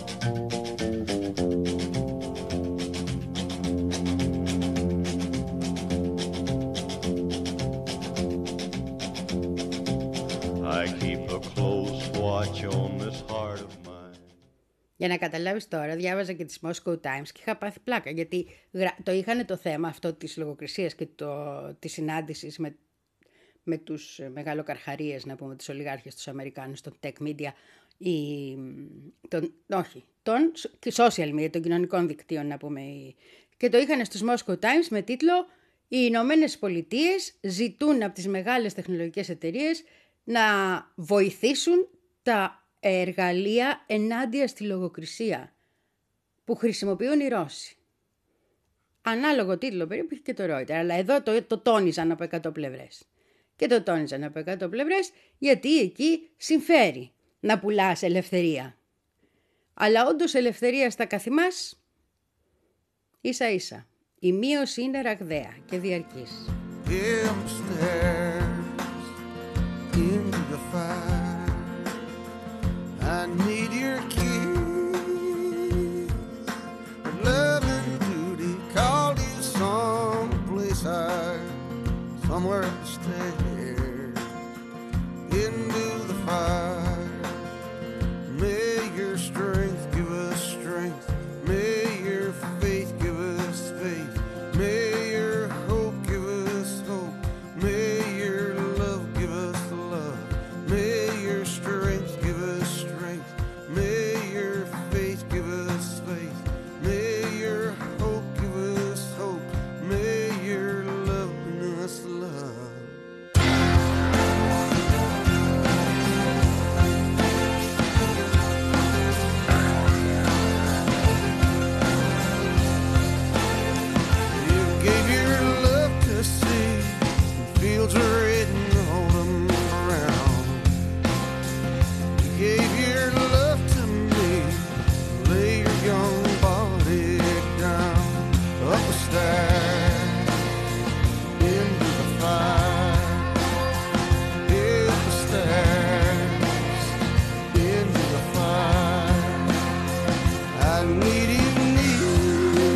[SPEAKER 5] I keep a close watch on this heart of mine.
[SPEAKER 1] Για να καταλάβεις τώρα, διάβαζα και τις Moscow Times και είχα πάθει πλάκα, γιατί το είχαν το θέμα αυτό της λογοκρισίας και το, της συνάντησης με, με τους μεγαλοκαρχαρίες, να πούμε, τους ολιγάρχες, τους Αμερικάνους, των tech media, ή, τον, όχι, των social media, των κοινωνικών δικτύων, να πούμε, και το είχαν στους Moscow Times με τίτλο «Οι Ηνωμένες Πολιτείες ζητούν από τις μεγάλες τεχνολογικές εταιρείες να βοηθήσουν τα εργαλεία ενάντια στη λογοκρισία που χρησιμοποιούν οι Ρώσοι». Ανάλογο τίτλο περίπου και το Reuters, αλλά εδώ το, το τόνιζαν από εκατό πλευρές. Και το τόνιζαν από εκατό πλευρές γιατί εκεί συμφέρει να πουλάς ελευθερία. Αλλά όντως ελευθερία στα καθημάς ίσα ίσα. Η μείωση είναι ραγδαία και διαρκής.
[SPEAKER 6] I need your keys. Love and duty called you someplace high, somewhere upstairs into the fire. May your strength give us strength. May your faith give us faith. May your hope give us hope. May your love give us love. May your strength give us strength. May your faith give us faith. May your hope give us hope. May your love bring us love. You gave your love to see, fields are red and hold 'em around. You gave your love to me, lay your young body down, up the stairs, into the fire, up the stairs, into the fire. I need you, need you,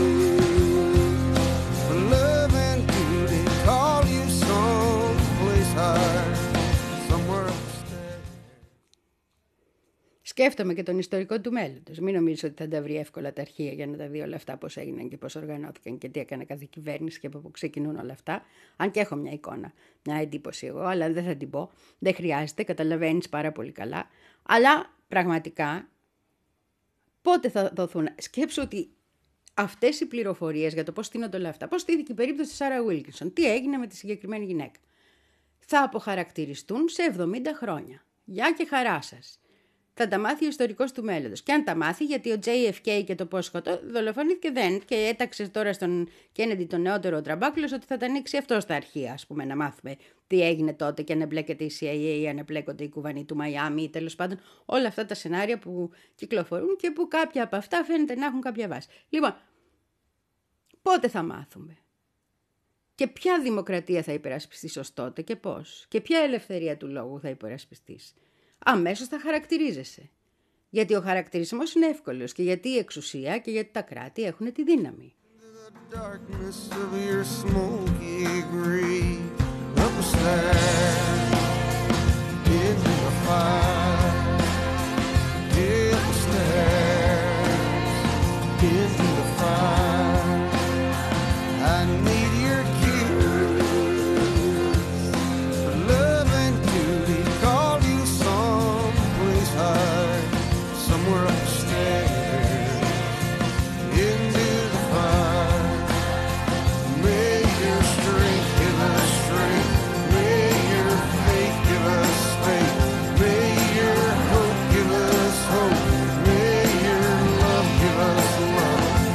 [SPEAKER 6] for love and duty call you someplace higher, somewhere upstairs.
[SPEAKER 1] Σκέφτομαι και τον ιστορικό του μέλλοντος. Μην νομίζω ότι θα τα βρει εύκολα τα αρχεία για να τα δει όλα αυτά πώς έγιναν και πώς οργανώθηκαν και τι έκανε κάθε κυβέρνηση και από πού ξεκινούν όλα αυτά. Αν και έχω μια εικόνα, μια εντύπωση εγώ, αλλά δεν θα την πω. Δεν χρειάζεται, καταλαβαίνεις πάρα πολύ καλά. Αλλά πραγματικά πότε θα δοθούν. Σκέψου ότι αυτές οι πληροφορίες για το πώς στείνονται όλα αυτά, πώς στήθηκε η περίπτωση της Σάρα Βίλκινσον, τι έγινε με τη συγκεκριμένη γυναίκα, θα αποχαρακτηριστούν σε εβδομήντα χρόνια. Γεια και χαρά σας. Θα τα μάθει ο ιστορικός του μέλλοντος. Και αν τα μάθει, γιατί ο τζέι εφ κέι και το πώς σκοτώ δολοφονήθηκε δεν, και έταξε τώρα στον Κέννεντι τον νεότερο Τραμπάκουλος ότι θα τα ανοίξει αυτό στα αρχεία, ας πούμε, να μάθουμε τι έγινε τότε και αν εμπλέκεται η σι άι έι ή αν εμπλέκονται οι κουβανοί του Μαϊάμι ή τέλος πάντων όλα αυτά τα σενάρια που κυκλοφορούν και που κάποια από αυτά φαίνεται να έχουν κάποια βάση. Λοιπόν, πότε θα μάθουμε? Και ποια δημοκρατία θα υπερασπιστείς ως τότε και πώς? Και ποια ελευθερία του λόγου θα υπερασπιστείς? Αμέσως θα χαρακτηρίζεσαι. Γιατί ο χαρακτηρισμός είναι εύκολος και γιατί η εξουσία και γιατί τα κράτη έχουν τη δύναμη.
[SPEAKER 6] Give us hope. May your love give us love.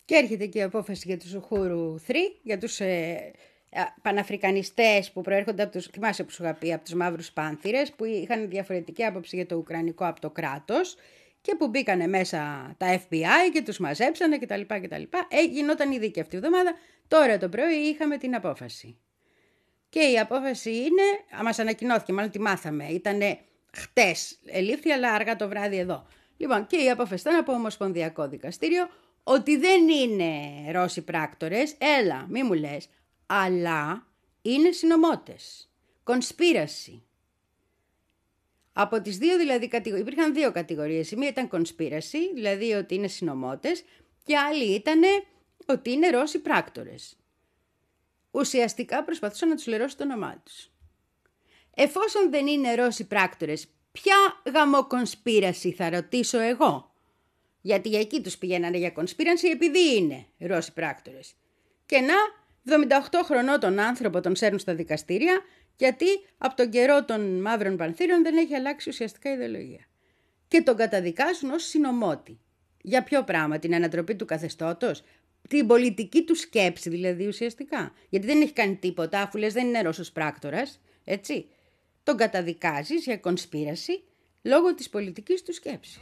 [SPEAKER 1] Και έρχεται και η απόφαση για τους Ουχούρου τρία, για τους ε, παναφρικανιστές που προέρχονται από τους, θυμάσαι που σου είχα πει, από τους μαύρους πάνθυρες, που είχαν διαφορετική άποψη για το Ουκρανικό από το κράτος και που μπήκανε μέσα τα εφ μπι άι και τους μαζέψανε κτλ. κτλ. Ε, γινόταν η δίκη αυτή η εβδομάδα. Τώρα το πρωί είχαμε την απόφαση. Και η απόφαση είναι, μας ανακοινώθηκε, μάλλον τη μάθαμε, ήτανε χτες, ελήφθη αλλά αργά το βράδυ εδώ. Λοιπόν, και η απόφαση ήταν από Ομοσπονδιακό Δικαστήριο ότι δεν είναι Ρώσοι πράκτορες, έλα, μη μου λες, αλλά είναι συνωμότες. Κονσπίραση. Από τις δύο δηλαδή κατηγορίες, υπήρχαν δύο κατηγορίες. Η μία ήταν κονσπίραση, δηλαδή ότι είναι συνωμότες, και άλλη ήταν ότι είναι Ρώσοι πράκτορες. Ουσιαστικά προσπαθούσαν να τους λερώσουν το όνομά τους. Εφόσον δεν είναι Ρώσοι πράκτορες, ποια γαμοκονσπίραση θα ρωτήσω εγώ? Γιατί για εκεί τους πηγαίνανε για κονσπίραση επειδή είναι Ρώσοι πράκτορες. Και να, εβδομήντα οκτώ χρονών τον άνθρωπο τον σέρνουν στα δικαστήρια, γιατί από τον καιρό των μαύρων πανθύρων δεν έχει αλλάξει ουσιαστικά η ιδεολογία. Και τον καταδικάζουν ως συνωμότη. Για ποιο πράγμα? Την ανατροπή του καθεστώτος? Την πολιτική του σκέψη δηλαδή ουσιαστικά. Γιατί δεν έχει κάνει τίποτα, αφού λες δεν είναι Ρώσος πράκτορας, έτσι. Τον καταδικάζεις για κονσπίραση λόγω της πολιτικής του σκέψης.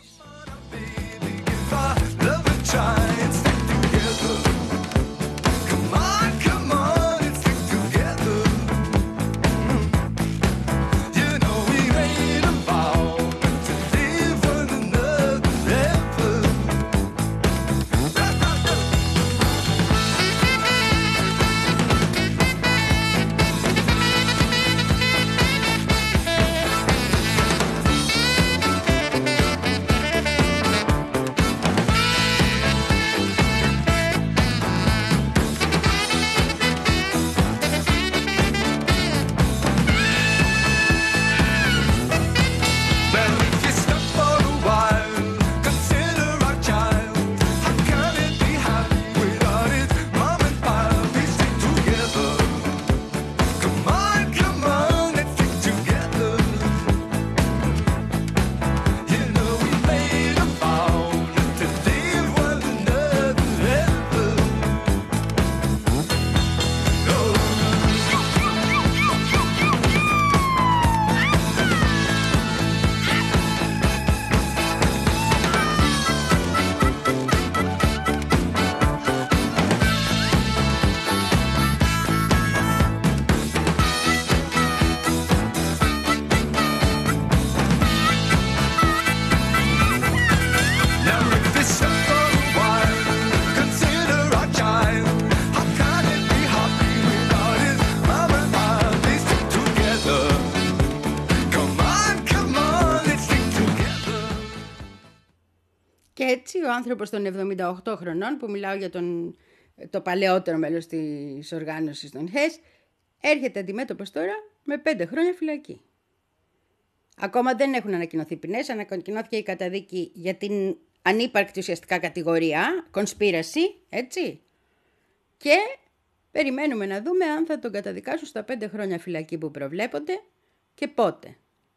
[SPEAKER 1] Και έτσι ο άνθρωπος των εβδομήντα οκτώ χρονών, που μιλάω για τον, το παλαιότερο μέλος της οργάνωσης των ΧΕΣ, έρχεται αντιμέτωπος τώρα με πέντε χρόνια φυλακή. Ακόμα δεν έχουν ανακοινωθεί ποινές, ανακοινώθηκε η καταδίκη για την ανύπαρκτη ουσιαστικά κατηγορία, conspiracy, έτσι. Και περιμένουμε να δούμε αν θα τον καταδικάσουν στα πέντε χρόνια φυλακή που προβλέπονται και πότε.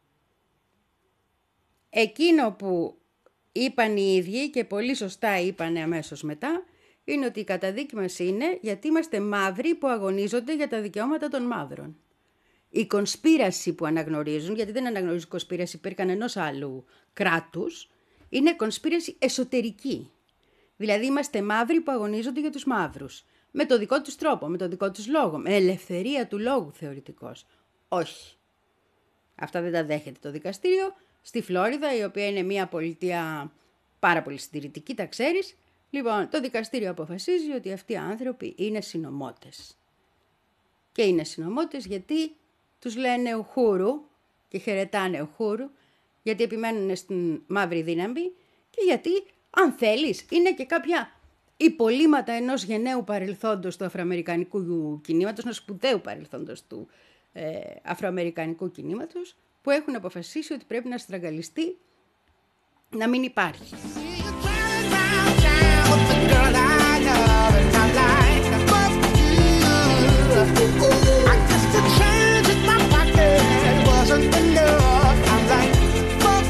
[SPEAKER 1] Εκείνο που είπαν οι ίδιοι και πολύ σωστά είπαν αμέσως μετά, είναι ότι η καταδίκη μας είναι γιατί είμαστε μαύροι που αγωνίζονται για τα δικαιώματα των μαύρων. Η κονσπίραση που αναγνωρίζουν, γιατί δεν αναγνωρίζουν κονσπίραση υπέρ κανενός άλλου κράτους, είναι κονσπίραση εσωτερική. Δηλαδή είμαστε μαύροι που αγωνίζονται για τους μαύρους. Με το δικό τους τρόπο, με το δικό τους λόγο, με ελευθερία του λόγου θεωρητικώς. Όχι. Αυτά δεν τα δέχεται το δικαστήριο. Στη Φλόριδα, η οποία είναι μια πολιτεία πάρα πολύ συντηρητική, τα ξέρεις. Λοιπόν, το δικαστήριο αποφασίζει ότι αυτοί οι άνθρωποι είναι συνωμότες. Και είναι συνωμότες γιατί τους λένε Ουχούρου και χαιρετάνε Ουχούρου, γιατί επιμένουν στην μαύρη δύναμη και γιατί, αν θέλεις, είναι και κάποια υπολείμματα ενός γενναίου παρελθόντος του αφροαμερικανικού κινήματος, ενός σπουδαίου παρελθόντος του ε, αφροαμερικανικού κινήματος, που έχουν αποφασίσει ότι πρέπει να στραγγαλιστεί, να μην υπάρχει.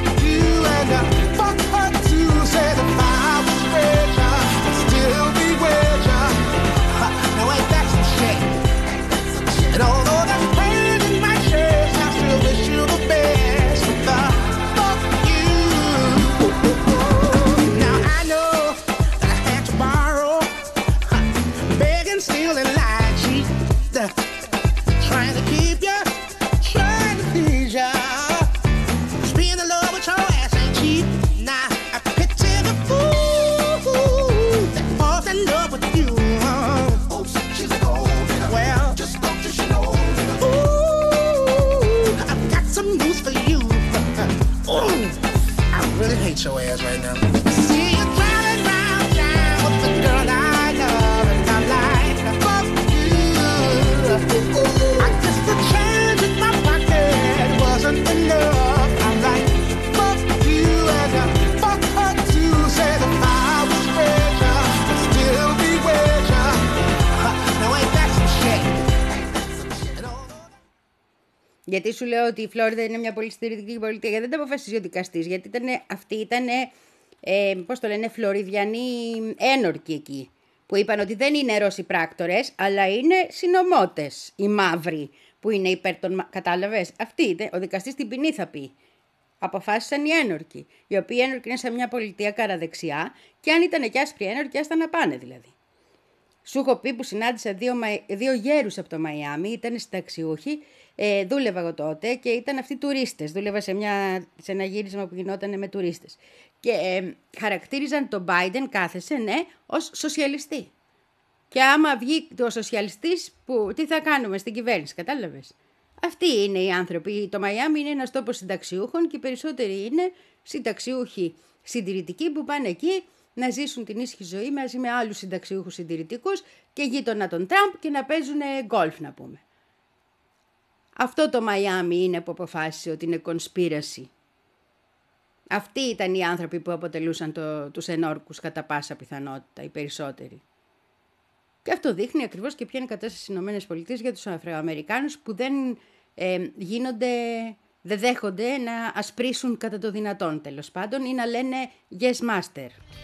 [SPEAKER 6] Fuck her too, said if I was rich, I'd still be waiting.
[SPEAKER 1] Γιατί σου λέω ότι η Φλόριδα είναι μια πολύ συντηρητική πολιτεία, γιατί δεν τα αποφασίζει ο δικαστής, γιατί ήτανε, αυτοί ήταν, ε, πώς το λένε, φλωριδιανοί ένορκοι εκεί, που είπαν ότι δεν είναι Ρώσοι πράκτορες, αλλά είναι συνωμότες οι μαύροι, που είναι υπέρ των... Κατάλαβες, αυτοί ήταν, ο δικαστής την ποινή θα πει. Αποφάσισαν οι ένορκοι, οι οποίοι ένορκοι είναι σε μια πολιτεία καραδεξιά, και αν ήταν και άσπροι ένορκοι, άστα να πάνε δηλαδή. Σου έχω πει που συνάντησα δύο, δύο γέρους από το Μαϊάμι, ήταν συνταξιούχοι, ε, δούλευα εγώ τότε και ήταν αυτοί τουρίστες. Δούλευα σε, μια, σε ένα γύρισμα που γινόταν με τουρίστες. Και ε, χαρακτήριζαν τον Biden, κάθεσε, ναι, ως σοσιαλιστή. Και άμα βγει το σοσιαλιστής, που, τι θα κάνουμε στην κυβέρνηση, κατάλαβες. Αυτοί είναι οι άνθρωποι. Το Μαϊάμι είναι ένας τόπος συνταξιούχων και οι περισσότεροι είναι συνταξιούχοι συντηρητικοί που πάνε εκεί να ζήσουν την ήσυχη ζωή μαζί με άλλους συνταξιούχους συντηρητικούς και γείτονα τον Τραμπ και να παίζουν γκολφ, να πούμε. Αυτό το Μαϊάμι είναι που αποφάσισε ότι είναι conspiracy. Αυτοί ήταν οι άνθρωποι που αποτελούσαν το, τους ενόρκους κατά πάσα πιθανότητα, οι περισσότεροι. Και αυτό δείχνει ακριβώς και ποια είναι η κατάσταση στις Ηνωμένες Πολιτείες για τους Αφροαμερικάνους που δεν ε, γίνονται, δεν δέχονται να ασπρίσουν κατά το δυνατόν, τέλος πάντων, ή να λένε yes master.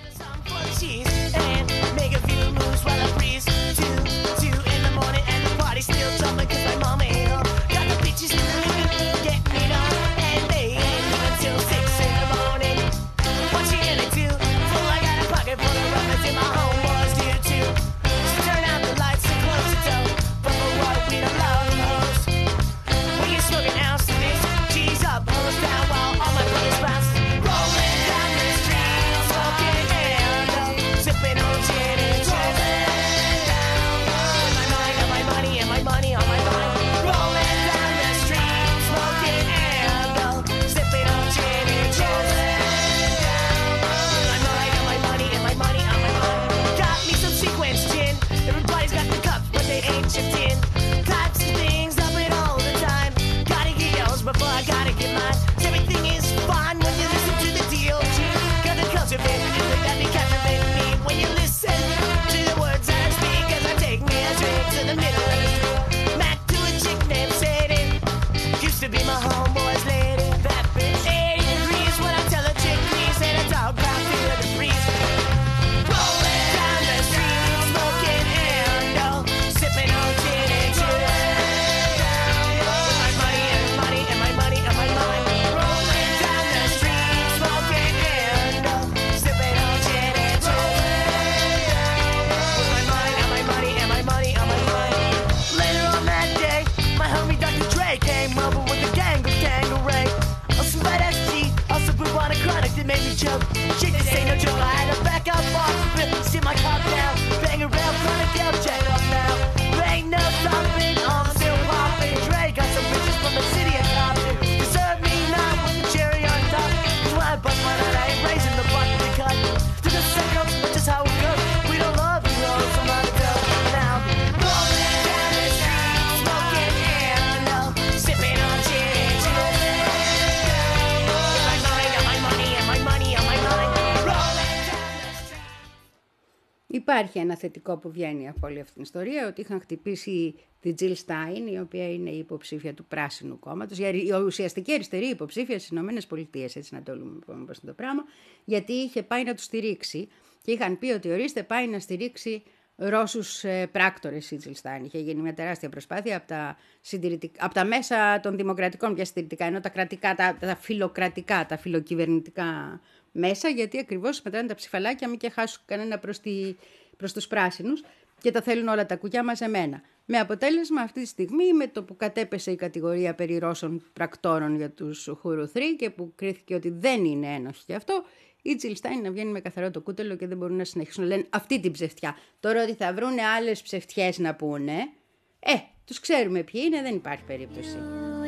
[SPEAKER 1] Υπάρχει ένα θετικό που βγαίνει από όλη αυτή την ιστορία, ότι είχαν χτυπήσει τη Τζιλ Στάιν, η οποία είναι η υποψήφια του Πράσινου Κόμματος, η ουσιαστική αριστερή υποψήφια στις Ηνωμένες Πολιτείες, έτσι να το λέμε πώς είναι το πράγμα, γιατί είχε πάει να του στηρίξει και είχαν πει ότι ορίστε πάει να στηρίξει Ρώσους ε, πράκτορες η Τζιλ Στάιν. Είχε γίνει μια τεράστια προσπάθεια από τα, από τα μέσα των δημοκρατικών πια συντηρητικά, ενώ τα κρατικά, τα, τα φιλοκρατικά, τα φιλοκυβερνητικά μέσα, γιατί ακριβώς μετράνε τα ψηφαλάκια, μην και χάσουν κανένα προς, τη, προς τους πράσινους και τα θέλουν όλα τα κουκιά μαζεμένα. Με αποτέλεσμα αυτή τη στιγμή, με το που κατέπεσε η κατηγορία περί Ρώσων πρακτόρων για τους Χουρουθροί και που κρίθηκε ότι δεν είναι ένοχοι γι' αυτό, η Τζιλ Στάιν να βγαίνει με καθαρό το κούτελο και δεν μπορούν να συνεχίσουν να λένε αυτή την ψευτιά. Τώρα ότι θα βρούνε άλλες ψευτιές να πούνε, ε, τους ξέρουμε ποιοι είναι, δεν υπάρχει περίπτωση.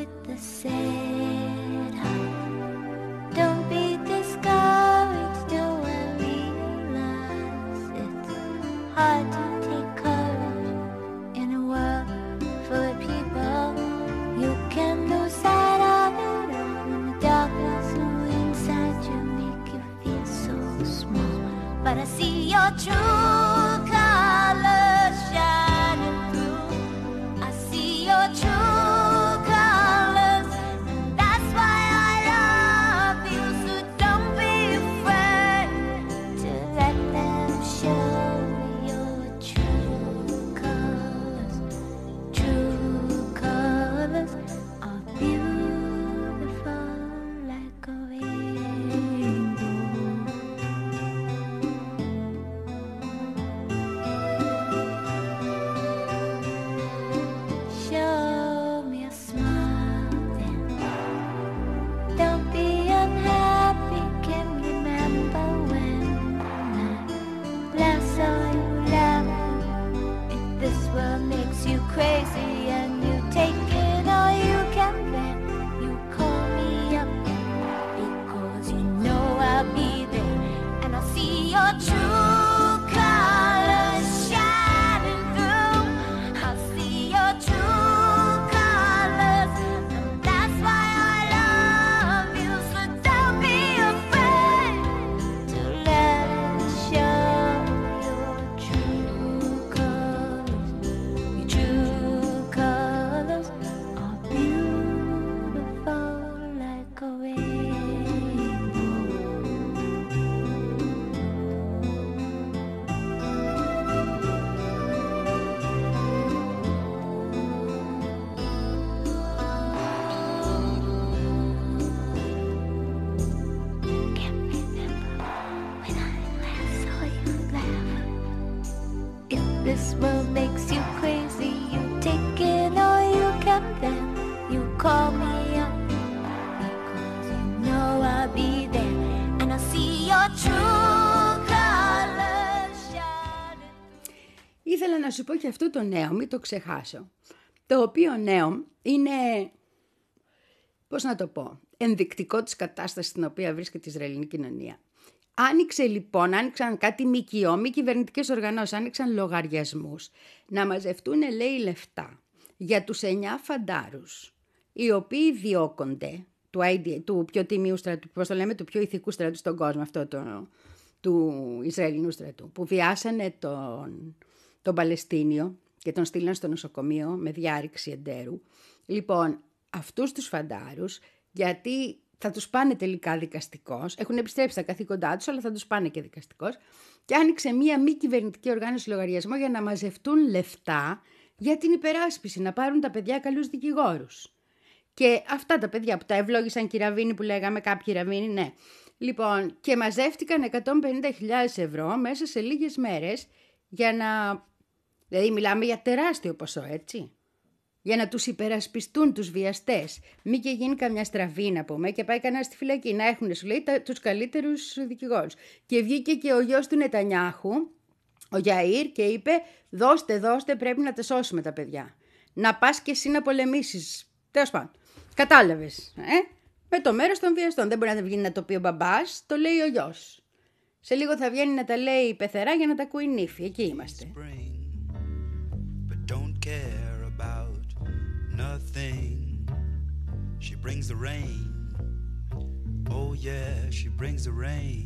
[SPEAKER 7] Hard to take courage in a world full of people. You can lose sight of it all when the darkness inside you make you feel so small. But I see your true colors shining through. I see your true colors. This world makes you crazy. You take it all you can, then you call me up because you know I'll be there and I'll see your true colors shining.
[SPEAKER 1] Ήθελα να σου πω και αυτό το νέο, μην το ξεχάσω. Το οποίο νέο είναι, πώς να το πω, ενδεικτικό της κατάστασης στην οποία βρίσκεται η Ισραηλινή κοινωνία. Άνοιξε λοιπόν, άνοιξαν κάτι ΜΚΟ, μη κυβερνητικές οργανώσεις, άνοιξαν λογαριασμούς να μαζευτούν, λέει, λεφτά για τους εννιά φαντάρους, οι οποίοι διώκονται του, άι ντι έι, του πιο τιμίου στρατού, πώς το λέμε, του πιο ηθικού στρατού στον κόσμο, αυτό το, του Ισραηλινού στρατού, που βιάσανε τον, τον Παλαιστίνιο και τον στείλαν στο νοσοκομείο με διάρρηξη εντέρου. Λοιπόν, αυτούς τους φαντάρους, γιατί θα τους πάνε τελικά δικαστικώς, έχουν επιστρέψει στα καθήκοντά τους, αλλά θα τους πάνε και δικαστικώς, και άνοιξε μία μη κυβερνητική οργάνωση λογαριασμό για να μαζευτούν λεφτά για την υπεράσπιση, να πάρουν τα παιδιά καλούς δικηγόρους. Και αυτά τα παιδιά που τα ευλόγησαν και οι ραβίνοι που λέγαμε, κάποιοι ραβίνοι, ναι. Λοιπόν, και μαζεύτηκαν εκατόν πενήντα χιλιάδες ευρώ μέσα σε λίγες μέρες για να... Δηλαδή μιλάμε για τεράστιο ποσό, έτσι. Για να τους υπερασπιστούν τους βιαστές. Μη και γίνει καμιά στραβή, να πούμε, και πάει κανένα στη φυλακή. Να έχουν, σου λέει, τα, τους καλύτερους δικηγόρους. Και βγήκε και ο γιος του Νετανιάχου, ο Γιαΐρ, και είπε, δώστε, δώστε, πρέπει να τα σώσουμε τα παιδιά. Να πας και εσύ να πολεμήσεις. Τέλος πάντων. Κατάλαβες, ε? Με το μέρος των βιαστών. Δεν μπορεί να βγει να το πει ο μπαμπάς, το λέει ο γιος. Σε λίγο θα βγαίνει να τα λέει η πεθερά για να τα ακούει η νύφη. Εκεί είμαστε.
[SPEAKER 2] Nothing. She brings the rain. Oh yeah, she brings the rain.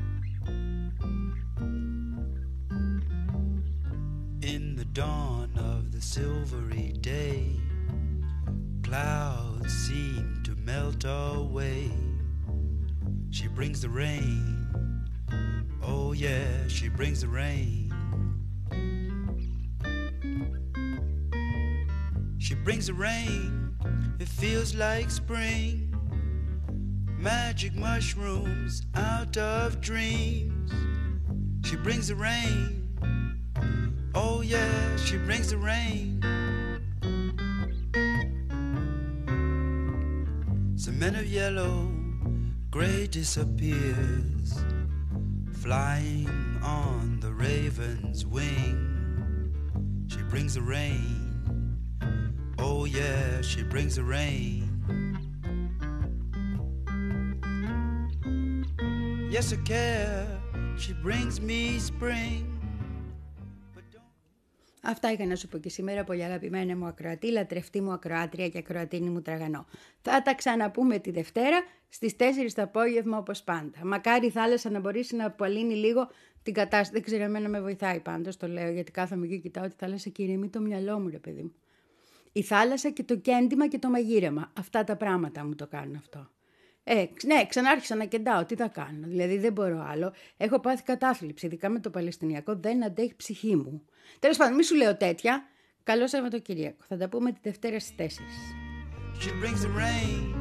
[SPEAKER 2] In the dawn of the silvery day, clouds seem to melt away. She brings the rain. Oh yeah, she brings the rain. She brings the rain, it feels like spring. Magic mushrooms out of dreams. She brings the rain. Oh yeah, she brings the rain. Some men of yellow, gray disappears, flying on the raven's wing. She brings the rain. Oh yeah, she brings the rain. Yes, I care, she brings me spring.
[SPEAKER 1] Αυτά είχα να σου πω και σήμερα, πολύ αγαπημένα μου ακροατή, λατρευτή μου ακροάτρια και ακροατίνη μου τραγανό. Θα τα ξαναπούμε τη Δευτέρα στις τέσσερις το απόγευμα, όπως πάντα. Μακάρι η θάλασσα να μπορέσει να απολύνει λίγο την κατάσταση. Δεν ξέρω, εμένα με βοηθάει πάντως, το λέω, γιατί κάθομαι και κοιτάω τη θάλασσα και ηρεμεί το μυαλό μου, ρε παιδί μου. Η θάλασσα και το κέντημα και το μαγείρεμα. Αυτά τα πράγματα μου το κάνουν αυτό. Ε, ναι, ξανάρχισα να κεντάω. Τι θα κάνω? Δηλαδή δεν μπορώ άλλο. Έχω πάθει κατάθλιψη, ειδικά με το Παλαιστινιακό. Δεν αντέχει ψυχή μου. Τέλος πάντων, μη σου λέω τέτοια. Καλό Σαββατοκύριακο. Θα τα πούμε τη Δευτέρα στις τέσσερις.
[SPEAKER 2] She brings the rain.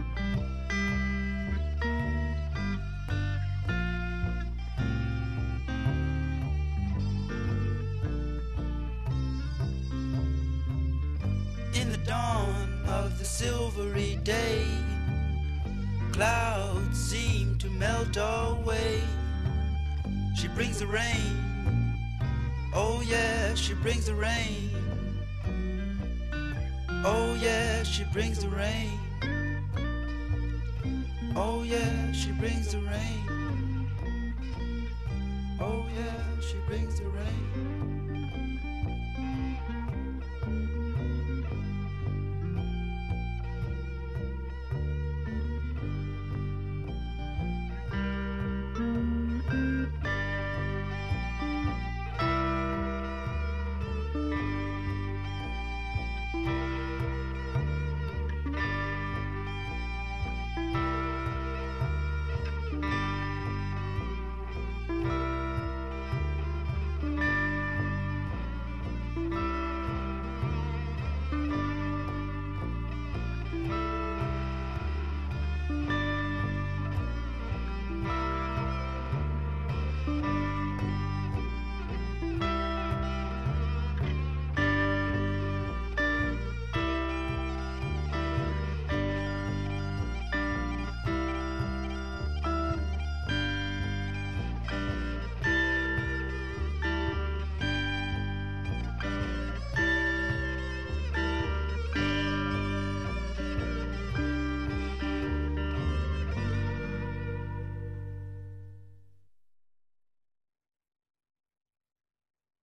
[SPEAKER 2] In the dawn of the silvery day, clouds seem to melt away. She brings the rain. Oh yeah, she brings the rain. Oh yeah, she brings the rain. Oh yeah, she brings the rain. Oh yeah, she brings the rain.